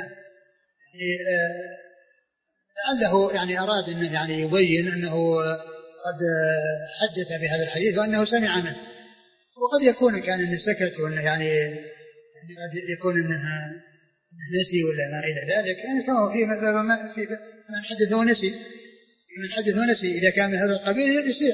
لعله يعني أراد أنه يعني يبين أنه قد حدث بهذا الحديث وأنه سمع منه وقد يكون كان أنه سكت وأنه يعني قد يكون أنه نسي ولا ما إلى ذلك يعني كما في مثلا في من حدث ونسي من حدث ونسي إذا كان من هذا القبيل يصير.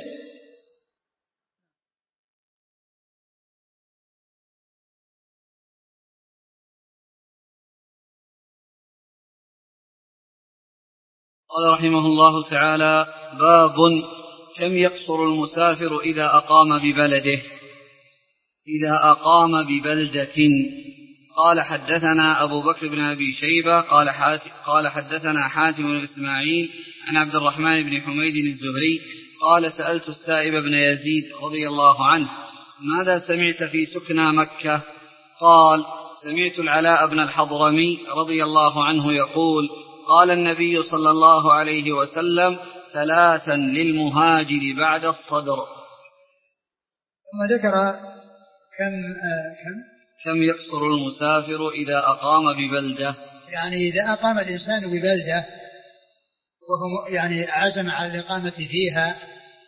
قال رحمه الله تعالى باب كم يقصر المسافر إذا أقام ببلده إذا أقام ببلدة. قال حدثنا أبو بكر بن أبي شيبة قال, قال حدثنا حاتم بن إسماعيل عن عبد الرحمن بن حميد الزهري قال سألت السائب بن يزيد رضي الله عنه ماذا سمعت في سكنى مكة؟ قال سمعت العلاء بن الحضرمي رضي الله عنه يقول قال النبي صلى الله عليه وسلم ثلاثا للمهاجر بعد الصدر. ثم ذكر كم آه كم كم يقصر المسافر إذا أقام ببلدة يعني إذا أقام الإنسان ببلدة وهو يعني عزم على الإقامة فيها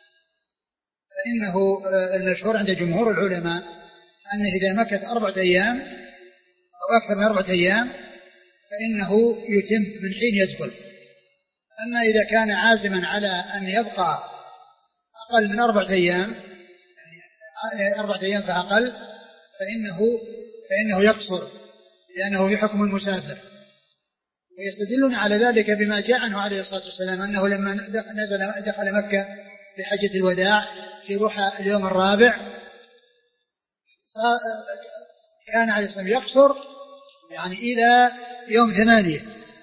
فإنه المشهور عند جمهور العلماء أنه إذا مكث أربعة أيام أو أكثر من أربعة أيام فإنه يتم من حين يدخل. أما إذا كان عازما على أن يبقى أقل من أربعة أيام يعني أربعة أيام فأقل فإنه, فإنه يقصر لأنه بحكم المسافر. ويستدلون على ذلك بما جاء عنه عليه الصلاة والسلام أنه لما نزل دخل مكة في حجة الوداع في روحة اليوم الرابع كان عليه الصلاة والسلام يقصر يعني إلى يوم ثمانية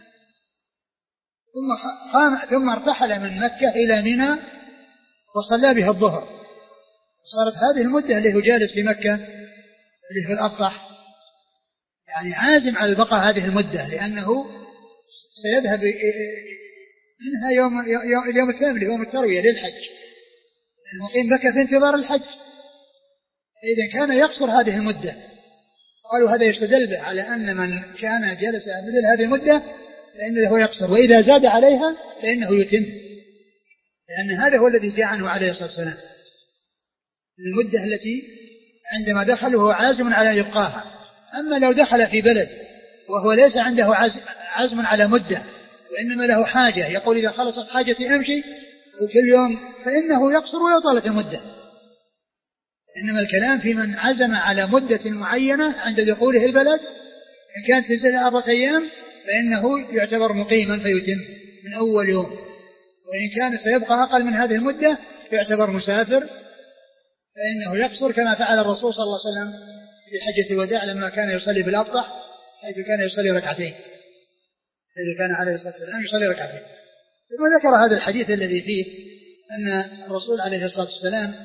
ثم قام ثم ارتحل من مكة إلى منى وصلى بها الظهر. صارت هذه المدة اللي هو جالس في مكة اللي في الأبطح يعني عازم على البقاء هذه المدة لأنه سيذهب منها يوم اليوم الثامن يوم التروية للحج المقيم مكة في انتظار الحج. إذا كان يقصر هذه المدة قالوا هذا يستدل به على أن من كان جلس مثل هذه المدة فإنه يقصر وإذا زاد عليها فإنه يتم لأن هذا هو الذي جاء عنه عليه الصلاة والسلام المدة التي عندما دخل وهو عازم على يبقاها. أما لو دخل في بلد وهو ليس عنده عزم على مدة وإنما له حاجة يقول إذا خلصت حاجتي أمشي وكل يوم فإنه يقصر ولو طالت المدة. إنما الكلام في من عزم على مدة معينة عند دخوله البلد إن كانت تنزل أربعة أيام فإنه يعتبر مقيما فيتم من أول يوم وإن كان سيبقى أقل من هذه المدة يعتبر مسافر فإنه يقصر كما فعل الرسول صلى الله عليه وسلم في حجة الوداع لما كان يصلي بالأبطح حيث كان يصلي ركعتين حيث كان عليه الصلاة والسلام يصلي ركعتين. ثم ذكر هذا الحديث الذي فيه أن الرسول عليه الصلاة والسلام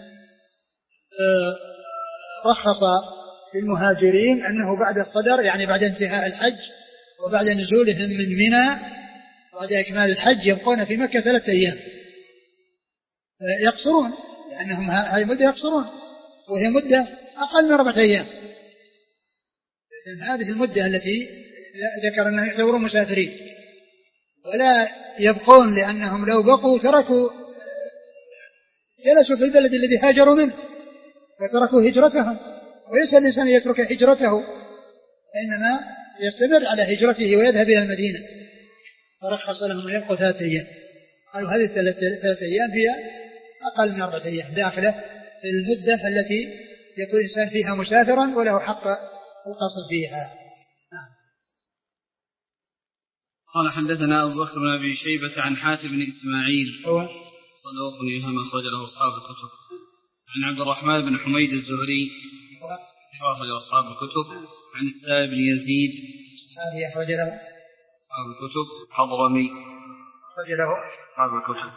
رخص في المهاجرين أنه بعد الصدر يعني بعد انتهاء الحج وبعد نزولهم من منى بعد إكمال الحج يبقون في مكة ثلاثة أيام يقصرون لأنهم هذه مدة يقصرون وهي مدة أقل من أربعة أيام. هذه المدة التي ذكر أنهم يعتبرون مسافرين ولا يبقون لأنهم لو بقوا تركوا جلسوا في البلد الذي هاجروا منه وتركوا هجرتهم، وليس الإنسان يترك هجرته، إنما يستمر على هجرته ويذهب إلى المدينة. فرخص لهم أن يبقوا ثلاثة أيام. قالوا هذه ثلاثة أيام هي أقل من أربعة أيام، داخلة في المدة التي يكون الإنسان فيها مسافرا وله حق القصر فيها. قال حدثنا أبو بكر بن أبي شيبة عن حاتم بن إسماعيل هو صدوق يهم أخرج له أصحاب الكتب. عن عبد الرحمن بن حميد الزهري أخرج له أصحاب الكتب. عن السائب بن يزيد صحابي أخرج له أصحاب الكتب. حضرمي أخرج له أصحاب الكتب.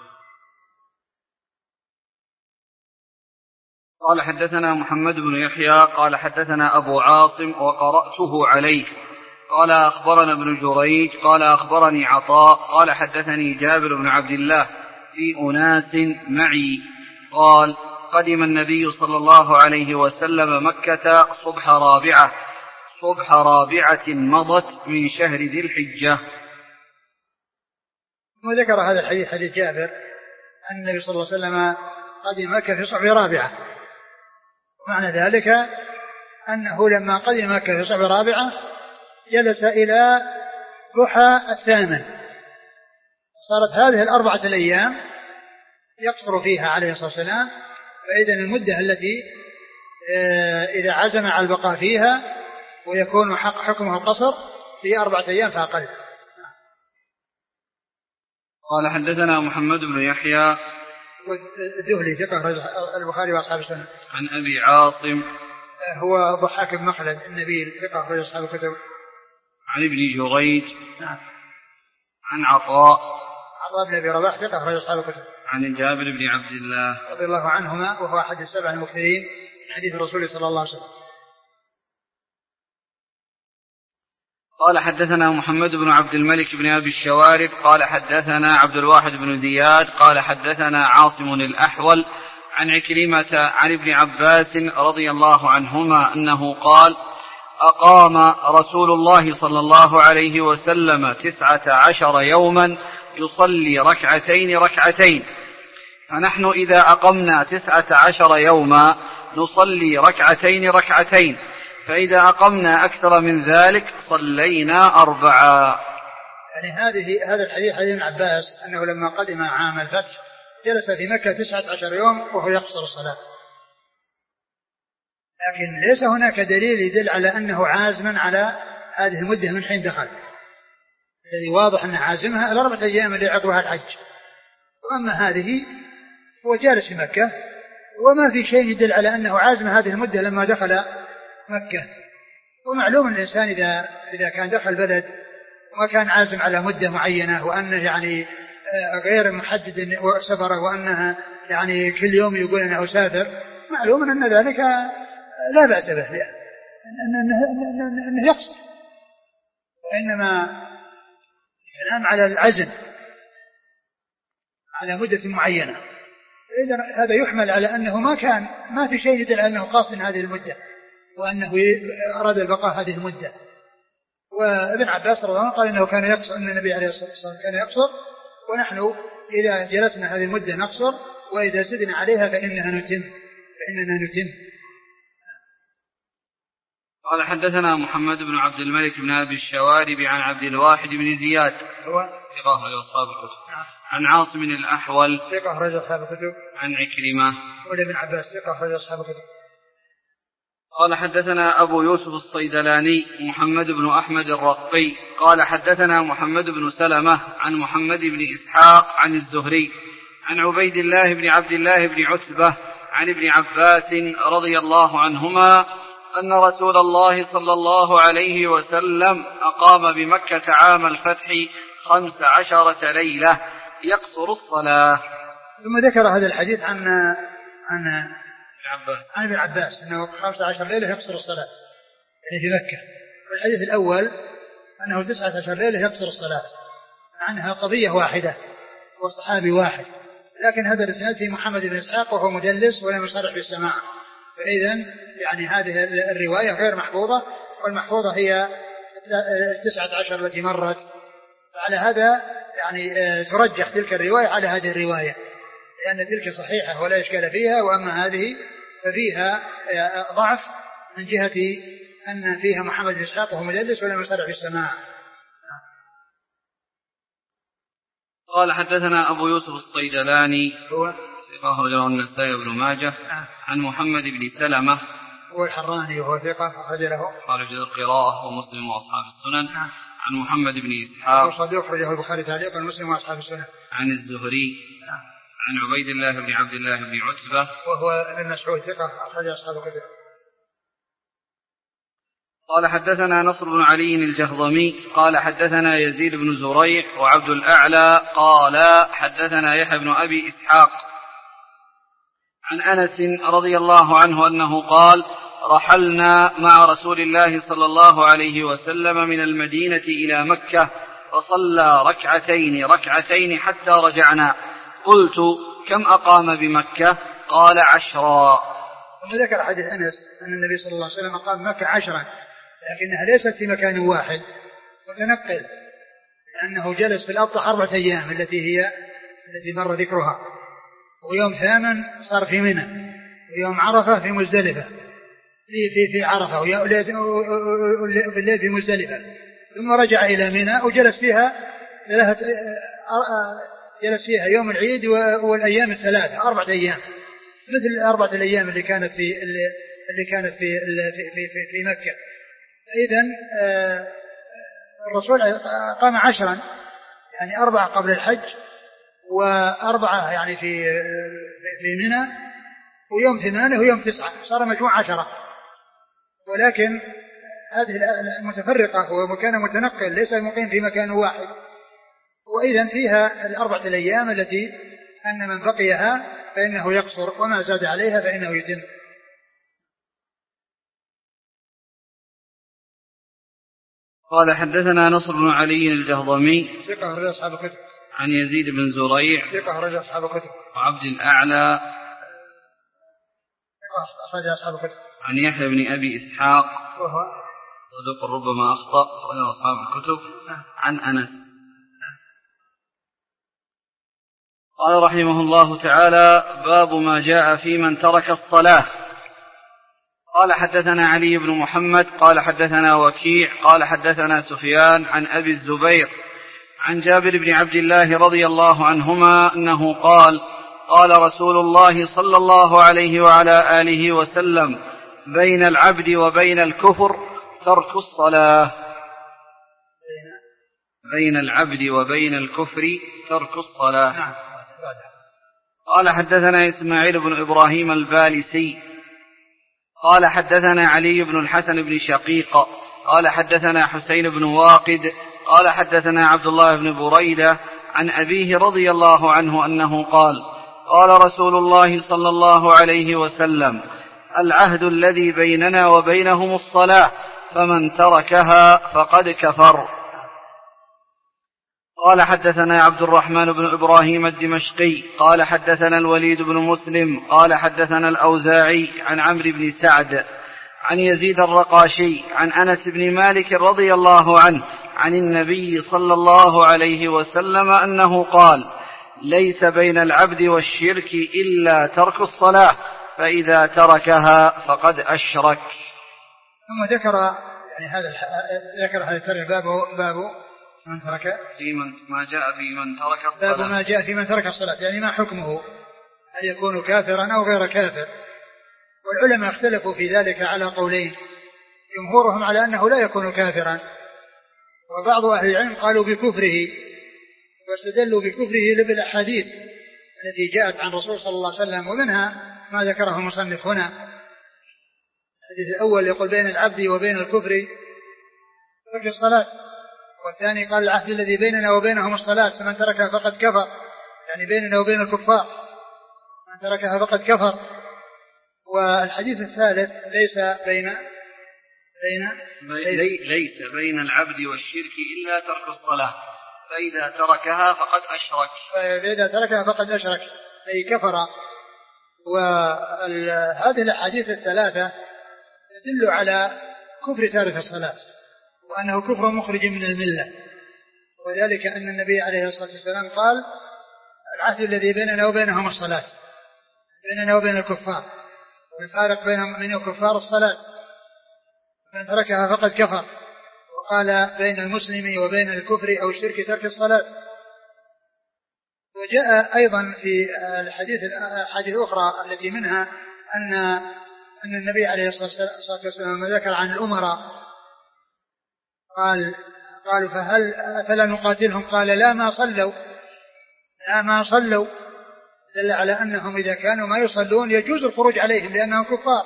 قال حدثنا محمد بن يحيى قال حدثنا أبو عاصم وقرأته عليه قال أخبرنا ابن جريج قال أخبرني عطاء قال حدثني جابر بن عبد الله في أناس معي قال قدم النبي صلى الله عليه وسلم مكة صبح رابعة صبح رابعة مضت من شهر ذي الحجة. وذكر هذا الحديث حديث جابر أن النبي صلى الله عليه وسلم قدم مكة في صبح رابعة، معنى ذلك أنه لما قدم مكة في صبح رابعة جلس إلى ضحى الثامن، صارت هذه الأربعة الأيام يقصر فيها عليه الصلاة والسلام. فإذن المدة التي إذا عزم على البقاء فيها ويكون حق حكمه القصر في أربعة أيام فأقل. قال حدثنا محمد بن يحيى الذهلي ثقة البخاري وأصحاب السنة. عن أبي عاصم هو ضحاك بن مخلد النبيل ثقة أخرج أصحاب الكتب. عن ابن جريج نعم. عن عطاء عطاء بن أبي رباح ثقة أخرج أصحاب الكتب. عن جابر بن عبد الله رضي الله عنهما وهو أحد السبع المكثرين من حديث الرسول صلى الله عليه وسلم. قال حدثنا محمد بن عبد الملك بن أبي الشوارب قال حدثنا عبد الواحد بن زياد قال حدثنا عاصم الأحول عن عكرمة عن ابن عباس رضي الله عنهما أنه قال أقام رسول الله صلى الله عليه وسلم تسعة عشر يوما يصلي ركعتين ركعتين، فنحن إذا أقمنا تسعة عشر يوما نصلي ركعتين ركعتين، فإذا أقمنا أكثر من ذلك صلينا أربعا. يعني هذه هذا الحديث حديث ابن عباس أنه لما قدم عام الفتح جلس في مكة تسعة عشر يوم وهو يقصر الصلاة، لكن ليس هناك دليل يدل على أنه عازما على هذه المدة من حين دخل، الذي واضح أنه عازمها الأربعة أيام اللي عقبها الحج. وأما هذه هو جالس في مكة وما في شيء يدل على أنه عازم هذه المدة لما دخل مكة. ومعلوم أن الإنسان إذا إذا كان دخل بلد وما كان عازم على مدة معينة وأنه يعني غير محدد سفره وأنها يعني كل يوم يقول أنه أسافر، معلوم أن ذلك لا بأس به أنه يقصر، وإنما ينام على العزم على مدة معينة. إذا هذا يحمل على أنه ما كان ما في شيء يدل على أنه قاصد هذه المدة وأنه أراد البقاء هذه المدة. وابن عباس رضي الله عنه قال إنه كان يقصر، أن النبي عليه الصلاة والسلام كان يقصر، ونحن إذا جلسنا هذه المدة نقصر، وإذا زدنا عليها فإنها نتم فإننا نتم. قال حدثنا محمد بن عبد الملك بن أبي الشوارب عن عبد الواحد بن زياد هو ثقة أخرج أصحاب الكتب. عن عاصم الأحول ثقة أخرج أصحاب الكتب. عن عكرمة وابن عباس ثقة أخرج أصحاب الكتب. قال حدثنا أبو يوسف الصيدلاني محمد بن أحمد الرقي قال حدثنا محمد بن سلمة عن محمد بن إسحاق عن الزهري عن عبيد الله بن عبد الله بن عتبة عن ابن عباس رضي الله عنهما أن رسول الله صلى الله عليه وسلم أقام بمكة عام الفتح خمس عشرة ليلة يقصر الصلاة. ثم ذكر هذا الحديث عن عن عباس. عن ابن عباس أنه خمس عشر ليلة يقصر الصلاة يعني في مكة. والحديث الأول أنه تسعة عشر ليلة يقصر الصلاة، عنها قضية واحدة وصحابي واحد، لكن هذا الإسناد في محمد بن إسحاق وهو مدلس ولم يصرح بالسماع، فإذا يعني هذه الرواية غير محفوظة، والمحفوظة هي تسعة عشر التي مرت. فعلى هذا يعني ترجح تلك الرواية على هذه الرواية، لأن تلك صحيحة ولا إشكال فيها، وأما هذه ففيها ضعف من جهة أن فيها محمد بن إسحاق وهو مدلس ولم يصرح في السماع. قال حدثنا أبو يوسف الصيدلاني هو أخرجه النسائي بن ماجه عن محمد بن سلمة هو الحراني وهو ثقة أخرج له خارج القراءة ومسلم وأصحاب السنن. عن محمد بن إسحاق صدوق أخرجه البخاري تعليقا ومسلم وأصحاب السنن. عن الزهري عن عبيد الله بن عبد الله بن عتبة وهو ابن مسعود ثقة أخرج أصحاب الكتب. قال حدثنا نصر بن علي الجهضمي قال حدثنا يزيد بن زريع وعبد الأعلى قال حدثنا يحيى بن أبي إسحاق عن أنس رضي الله عنه أنه قال رحلنا مع رسول الله صلى الله عليه وسلم من المدينة إلى مكة فصلى ركعتين ركعتين حتى رجعنا. قلت كم أقام بمكة؟ قال عشرا. ذكر حديث أنس أن النبي صلى الله عليه وسلم أقام مكة عشرا، لكنها ليست في مكان واحد وتنقل، لأنه جلس في الأبطح أربعة أيام التي هي التي مر ذكرها، ويوم ثامن صار في منى، ويوم عرفة في مزدلفة في في في عرفة، والليل في مزدلفة، ثم رجع إلى منى وجلس فيها ثلاثة جلس فيها يوم العيد والأيام الثلاثة أربعة أيام، مثل الأربعة الأيام اللي كانت في اللي كانت في في في, في مكة. إذن الرسول قام عشرا، يعني أربعة قبل الحج وأربعة يعني في في منى ويوم ثمانية ويوم تسعة، صار مجموع عشرة. ولكن هذه المتفرقة ومكان متنقل ليس المقيم في مكان واحد، وإذن فيها الأربعة الأيام التي أن من بقيها فإنه يقصر وما زاد عليها فإنه يتم. قال حدثنا نصر بن علي الجهضمي ثقة رجل أصحاب الكتب. عن يزيد بن زريع ثقة رجل أصحاب الكتب. وعبد الأعلى ثقة رجل أصحاب الكتب. عن يحيى بن أبي إسحاق وهو صدوق ربما أخطأ رجل أصحاب الكتب. عن أنس. قال رحمه الله تعالى باب ما جاء في من ترك الصلاة. قال حدثنا علي بن محمد قال حدثنا وكيع قال حدثنا سفيان عن أبي الزبير عن جابر بن عبد الله رضي الله عنهما أنه قال قال رسول الله صلى الله عليه وعلى آله وسلم بين العبد وبين الكفر ترك الصلاة. بين العبد وبين الكفر ترك الصلاة. قال حدثنا إسماعيل بن إبراهيم البالسي قال حدثنا علي بن الحسن بن شقيق قال حدثنا حسين بن واقد قال حدثنا عبد الله بن بريدة عن أبيه رضي الله عنه أنه قال قال رسول الله صلى الله عليه وسلم العهد الذي بيننا وبينهم الصلاة فمن تركها فقد كفر. قال حدثنا عبد الرحمن بن إبراهيم الدمشقي قال حدثنا الوليد بن مسلم قال حدثنا الأوزاعي عن عمرو بن سعد عن يزيد الرقاشي عن أنس بن مالك رضي الله عنه عن النبي صلى الله عليه وسلم أنه قال ليس بين العبد والشرك إلا ترك الصلاة فإذا تركها فقد أشرك. ثم ذكر يعني هذا ذكر هذا الباب باب من ترك في من ما جاء في من ترك الصلاة. باب ما جاء في من ترك الصلاة، يعني ما حكمه، هل يكون كافرا أو غير كافر؟ والعلماء اختلفوا في ذلك على قولين، جمهورهم على أنه لا يكون كافرا، وبعض أهل العلم قالوا بكفره، واستدلوا بكفره بالأحاديث التي جاءت عن رسول صلى الله عليه وسلم، ومنها ما ذكره المصنف هنا. الحديث الأول يقول بين العبد وبين الكفر ترك الصلاة، والثاني قال العهد الذي بيننا وبينهم الصلاة فمن تركها فقد كفر، يعني بيننا وبين الكفار من تركها فقد كفر. والحديث الثالث ليس بين بين لي ليس بين العبد والشرك إلا ترك الصلاة فإذا تركها فقد أشرك. فإذا تركها فقد أشرك أي كفر. وهذه الأحاديث الثلاثة تدل على كفر تارك الصلاة وأنه كفر مخرج من الملة، وذلك أن النبي عليه الصلاة والسلام قال العهد الذي بيننا وبينهم الصلاة، بيننا وبين الكفار، والفارق بين الكفار الصلاة، من تركها فقد كفر. وقال بين المسلم وبين الكفر أو الشرك ترك الصلاة. وجاء أيضا في الحديث الحديث الأخرى التي منها أن أن النبي عليه الصلاة والسلام ذكر عن الأمراء قال قالوا فهل فلا نقاتلهم؟ قال لا ما صلوا لا ما صلوا دل على أنهم إذا كانوا ما يصلون يجوز الخروج عليهم لأنهم كفار،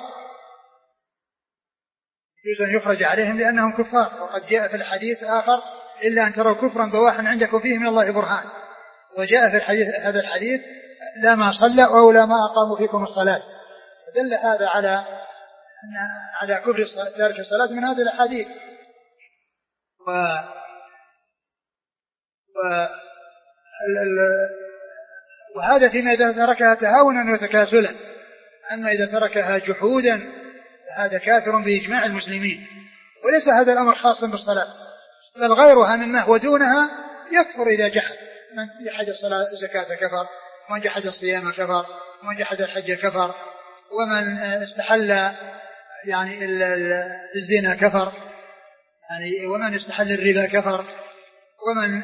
يجوز أن يخرج عليهم لأنهم كفار. وقد جاء في الحديث آخر إلا أن تروا كفرا بواحا عندكم فيه من الله برهان. وجاء في الحديث هذا الحديث لا ما صلى أو لا ما أقاموا فيكم الصلاة. دل هذا على على كفر تارك الصلاة من هذه الأحاديث. و و وهذا فيما إذا تركها تهاونا وتكاسلا. أما إذا تركها جحودا هذا كافر بإجماع المسلمين. وليس هذا الأمر خاصا بالصلاة، بل غيرها مما هو دونها يكفر إذا جحد. من جحد الصلاة الزكاة كفر، ومن جحد الصيام كفر، ومن جحد الحج كفر، ومن استحل يعني الزنا كفر، يعني ومن استحل الربا كفر، ومن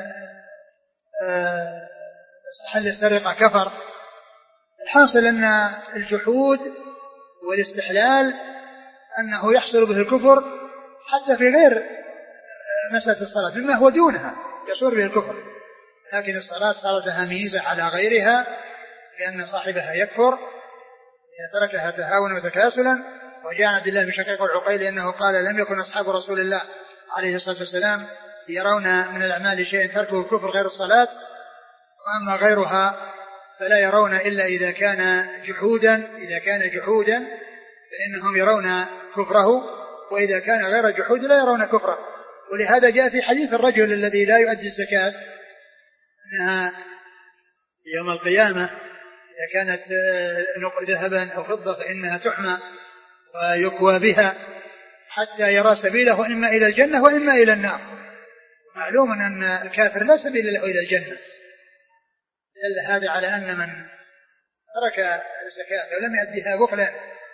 استحل السرقة كفر. الحاصل أن الجحود والاستحلال أنه يحصل به الكفر حتى في غير مسألة الصلاة مما هو دونها يصير به الكفر. لكن الصلاة صارت لها ميزة على غيرها لأن صاحبها يكفر إذا تركها تهاونا وتكاسلا. وجاء عبد الله بن شقيق العقيلي أنه قال لم يكن أصحاب رسول الله عليه الصلاة والسلام يرون من الأعمال شيء تركه الكفر غير الصلاة، وأما غيرها فلا يرون إلا إذا كان جحودا إذا كان جحودا فإنهم يرون كفره، وإذا كان غير جحود لا يرون كفره. ولهذا جاء في حديث الرجل الذي لا يؤدي الزكاة أنها يوم القيامة إذا كانت نقر ذهبا أو فضة فإنها تحمى ويكوى بها حتى يرى سبيله وإما إلى الجنة وإما إلى النار. معلوم أن الكافر لا سبيل له إلى الجنة. دل هذا على أن من ترك الزكاة ولم يؤديها بخلا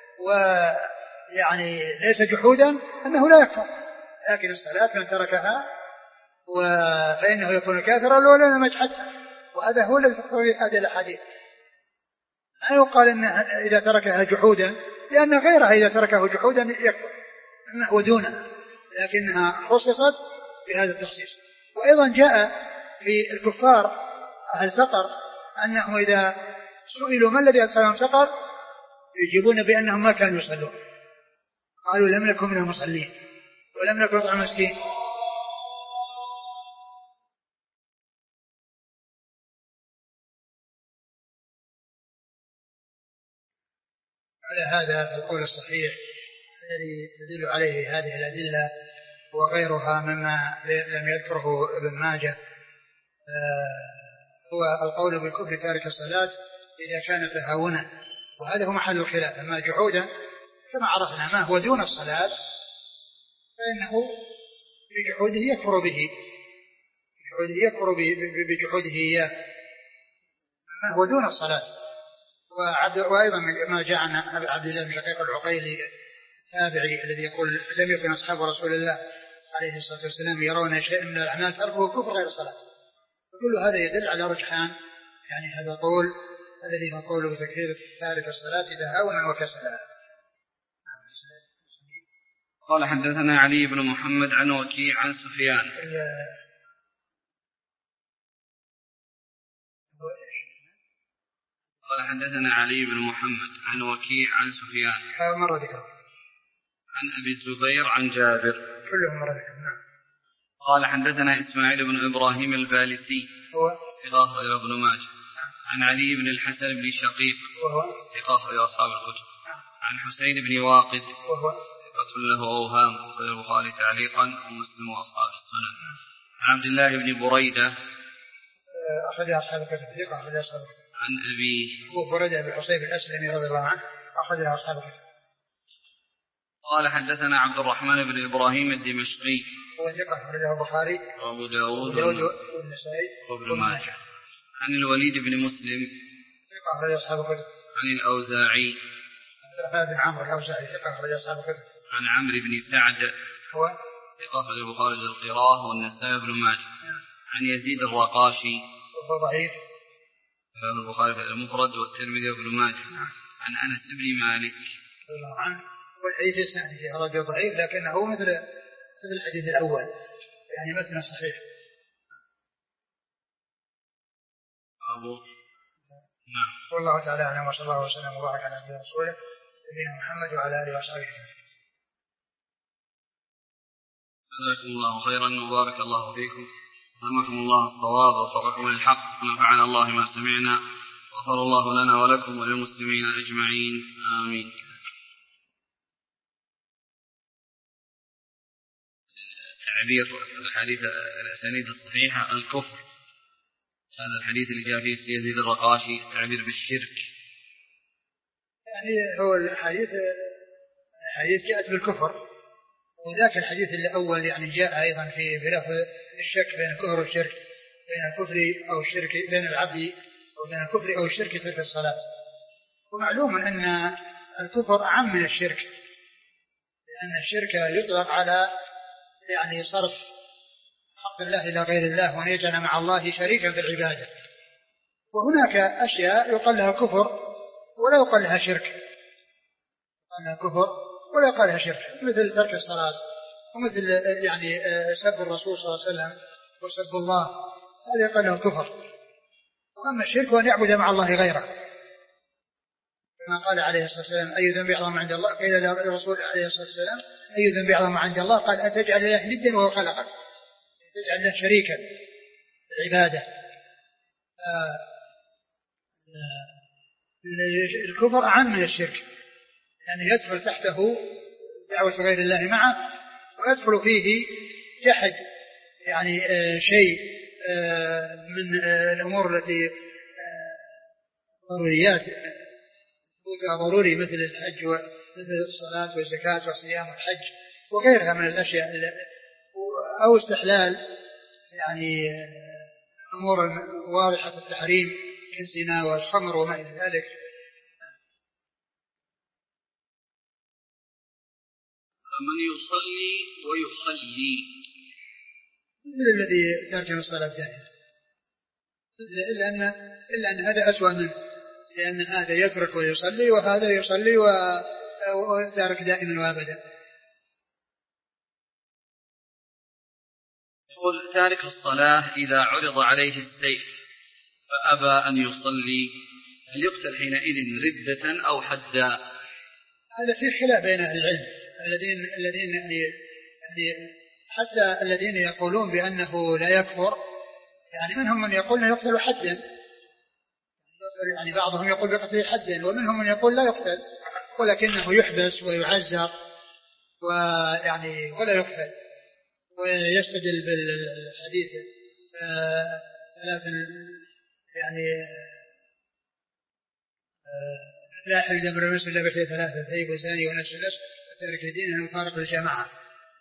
ويعني ليس جحودا أنه لا يكفر. لكن الصلاة من تركها فإنه يكون كافرا ولا مجحدها. وهذا هو الذي في هذه الأحاديث. لا يقال إن إذا تركها جحودا لأن غيرها إذا تركه جحودا يكفر أنه دونها، لكنها خصصت بهذا التخصيص. وأيضا جاء في الكفار أهل سقر أنهم إذا سئلوا ما الذي أدخلهم سقر يجيبون بأنهم ما كانوا يصلون. قالوا لم نكن من المصلين ولم نكن نطعم المسكين. على هذا القول الصحيح الذي تدل عليه هذه الأدلة وغيرها مما لم يذكره ابن ماجه هو القول بالكفر تارك الصلاة إذا كان تهاونا، وهذا هو محل الخلاف. أما جحودا كما عرفنا ما هو دون الصلاة فإنه بجحوده يكفر به بجحوده يكفر بجحوده إياه ما هو دون الصلاة. وأيضا ما جاء عن عبد الله بن شقيق العقيلي التابعي الذي يقول لم يكن أصحاب رسول الله عليه الصلاة والسلام يرون شيئا من الأعمال تركه كفر غير الصلاة. كل هذا يدل على رجحان يعني هذا القول الذي هو قوله بتكفير تارك الصلاة تهاونا وكسلا. قال حدثنا علي بن محمد عن وكيع عن سفيان قال حدثنا علي بن محمد عن وكيع عن سفيان مرة ذكر عن أبي الزبير عن جابر كلهم مرة ذكر. نعم. قال حدثنا إسماعيل بن إبراهيم البالسي هو ثقة أخرجه ابن ماجه عن علي بن الحسن بن شقيق وهو ثقة أخرجه أصحاب الكتب عن حسين بن واقد وهو ثقة له أوهام أخرجه البخاري تعليقا ومسلم وأصحاب السنن عن عبد الله بن بريدة أخرج أصحاب الكتب ثقة أخرج أصحاب الكتب عن أبيه أبو بريدة بن حصيب الأسلمي رضي الله عنه أخرج أصحاب الكتب. قال حدثنا عبد الرحمن بن إبراهيم الدمشقي هو ثقة أخرجه البخاري وأبو داود والنسائي وابن ماجه عن الوليد بن مسلم ثقة أخرج أصحاب الكتب. عن الأوزاعي عبد الرحمن بن عمرو الأوزاعي ثقة أخرج أصحاب الكتب. عن عمرو بن سعد هو ثقة أخرج البخاري القراءة والنسائي بن ماجه. عن يزيد الرقاشي وهو ضعيف البخاري المفرد والترمذي وابن ماجه. عن أنس بن مالك رضي الله عنه والحديث إسناده فيه رجل ضعيف لكنه مثل مثل الحديث الأول يعني مثل صحيح. أبو نعم. والله تعالى أعلم وصلى الله وسلم وبارك على نبينا ورسوله نبينا محمد وعلى آله وصحبه أجمعين. جزاكم الله خيرا وبارك الله فيكم وألهمكم الله الصواب ووفقكم للحق ونفعنا الله ما سمعنا وغفر الله لنا ولكم وللمسلمين أجمعين آمين. تعبير الحديث الأسانيد الصحيحة الكفر، هذا الحديث اللي جاء فيه يزيد الرقاشي تعبير بالشرك، يعني هو الحديث الحديث جاءت بالكفر، وذاك الحديث الأول يعني جاء أيضا في بلفظ الشك بين الكفر والشرك، بين الكفر أو الشرك، بين العبد وبين الكفر أو الشرك ترك الصلاة. ومعلوم أن الكفر أعم من الشرك، لأن الشرك يطلق على يعني صرف حق الله إلى غير الله وأن يجعل مع الله شريكا في العبادة، وهناك أشياء يقال لها كفر ولا يقال لها شرك، يقال لها كفر ولا يقال لها شرك، مثل ترك الصلاة ومثل يعني سب الرسول صلى الله عليه وسلم وسب الله، هذا يقال له كفر. وأما الشرك هو أن يعبد مع الله غيره، كما قال عليه الصلاة والسلام أي ذنب أعظم عند الله، قيل للرسول عليه الصلاة والسلام أي ذنب أعظم عند الله، قال أتجعل له ندا وهو خلقك، تجعل له شريكا في العبادة. الكفر أعم من الشرك، يعني يدخل تحته دعوة غير الله معه، ويدخل فيه جحد يعني شيء من الأمور التي ضروريات ضروري مثل الحج ومثل الصلاة والزكاة والصيام والحج وغيرها من الأشياء، أو استحلال يعني أمور واضحة التحريم كالزنا والخمر وما إلى ذلك. من يصلي ويصلي مثل الذي ترك الصلاة دائما، إلا أن إلا أن هذا أسوأ منه، لأن هذا يترك ويصلي وهذا يصلي وترك دائما وابدا. يقول تارك الصلاة إذا عرض عليه السيف فأبى أن يصلي هل يقتل حينئذ ردة أو حدا؟ هذا في خلاف بين أهل العلم الذين الذين يعني يعني حتى الذين يقولون بأنه لا يكفر، يعني منهم من يقول لا يقتل حدا، يعني بعضهم يقول بقتل حدا، ومنهم من يقول لا يقتل ولكنه يحبس ويعزر ويعني ولا يقتل، ويستدل بالحديث ثلاث يعني لا يحل دم المسلم الا بحديث ثلاثه ثيب وزاني ونفس النفس وتارك دينه مفارق الجماعه.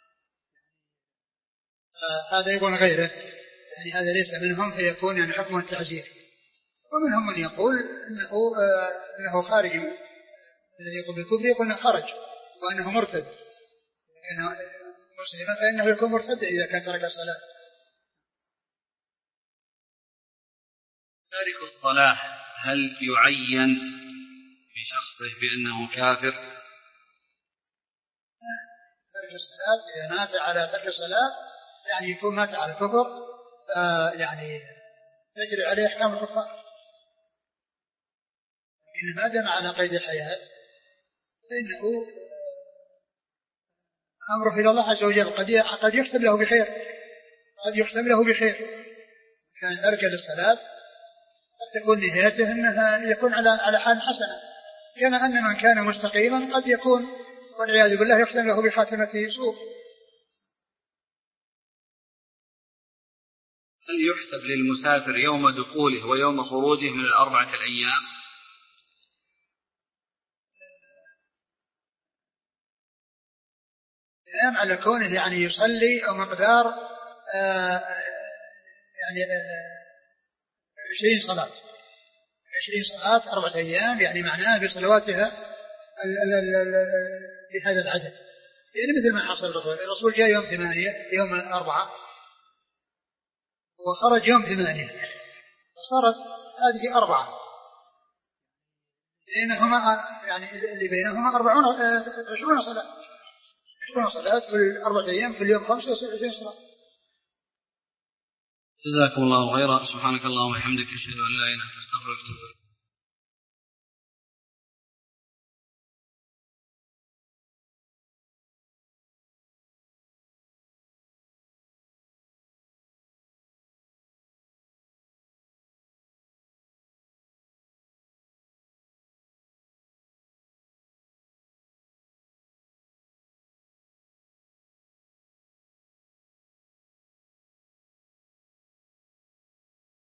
هذا يقول غيره يعني هذا ليس منهم فيكون يعني حكم التعزير، ومنهم من يقول انه انه خارج، الذي يقول بالكفر يقول انه خرج وانه مرتد، لانه مسلما فانه يكون مرتد اذا كان ترك الصلاه. تارك الصلاه هل يعين بشخصه بانه كافر؟ ترك الصلاه اذا مات على ترك الصلاه يعني يكون مات على الكفر، يعني تجري عليه احكام الكفار، إن ما دام على قيد الحياة فإنه أمره إلى الله عز وجل، قد قد يختم له بخير، قد يختم له بخير. كان ترك للصلاة قد تكون نهايته أنها يكون على على حال حسنة، كان أن من كان مستقيما قد يكون والعياذ بالله يختم له بخاتمة سوء. هل يحسب للمسافر يوم دخوله ويوم خروجه من الأربعة الأيام؟ الأيام على كونه يعني يصلي أو مقدار آه يعني آه عشرين صلاة عشرين صلاة أربعة أيام، يعني معناه بصلواتها بهذا العدد، يعني مثل ما حصل الرسول الرسول جاء يوم ثمانية يوم أربعة وخرج يوم ثمانية، فصارت هذه أربعة بينهما، يعني اللي بينهما أربعون عشرون صلاة عشرون صلاة كل أربعة أيام كل يوم خمسة وعشرين صلاة. جزاكم الله خيرا. سبحانك اللهم وبحمدك أشهد أن لا إله إلا أنت أستغفرك.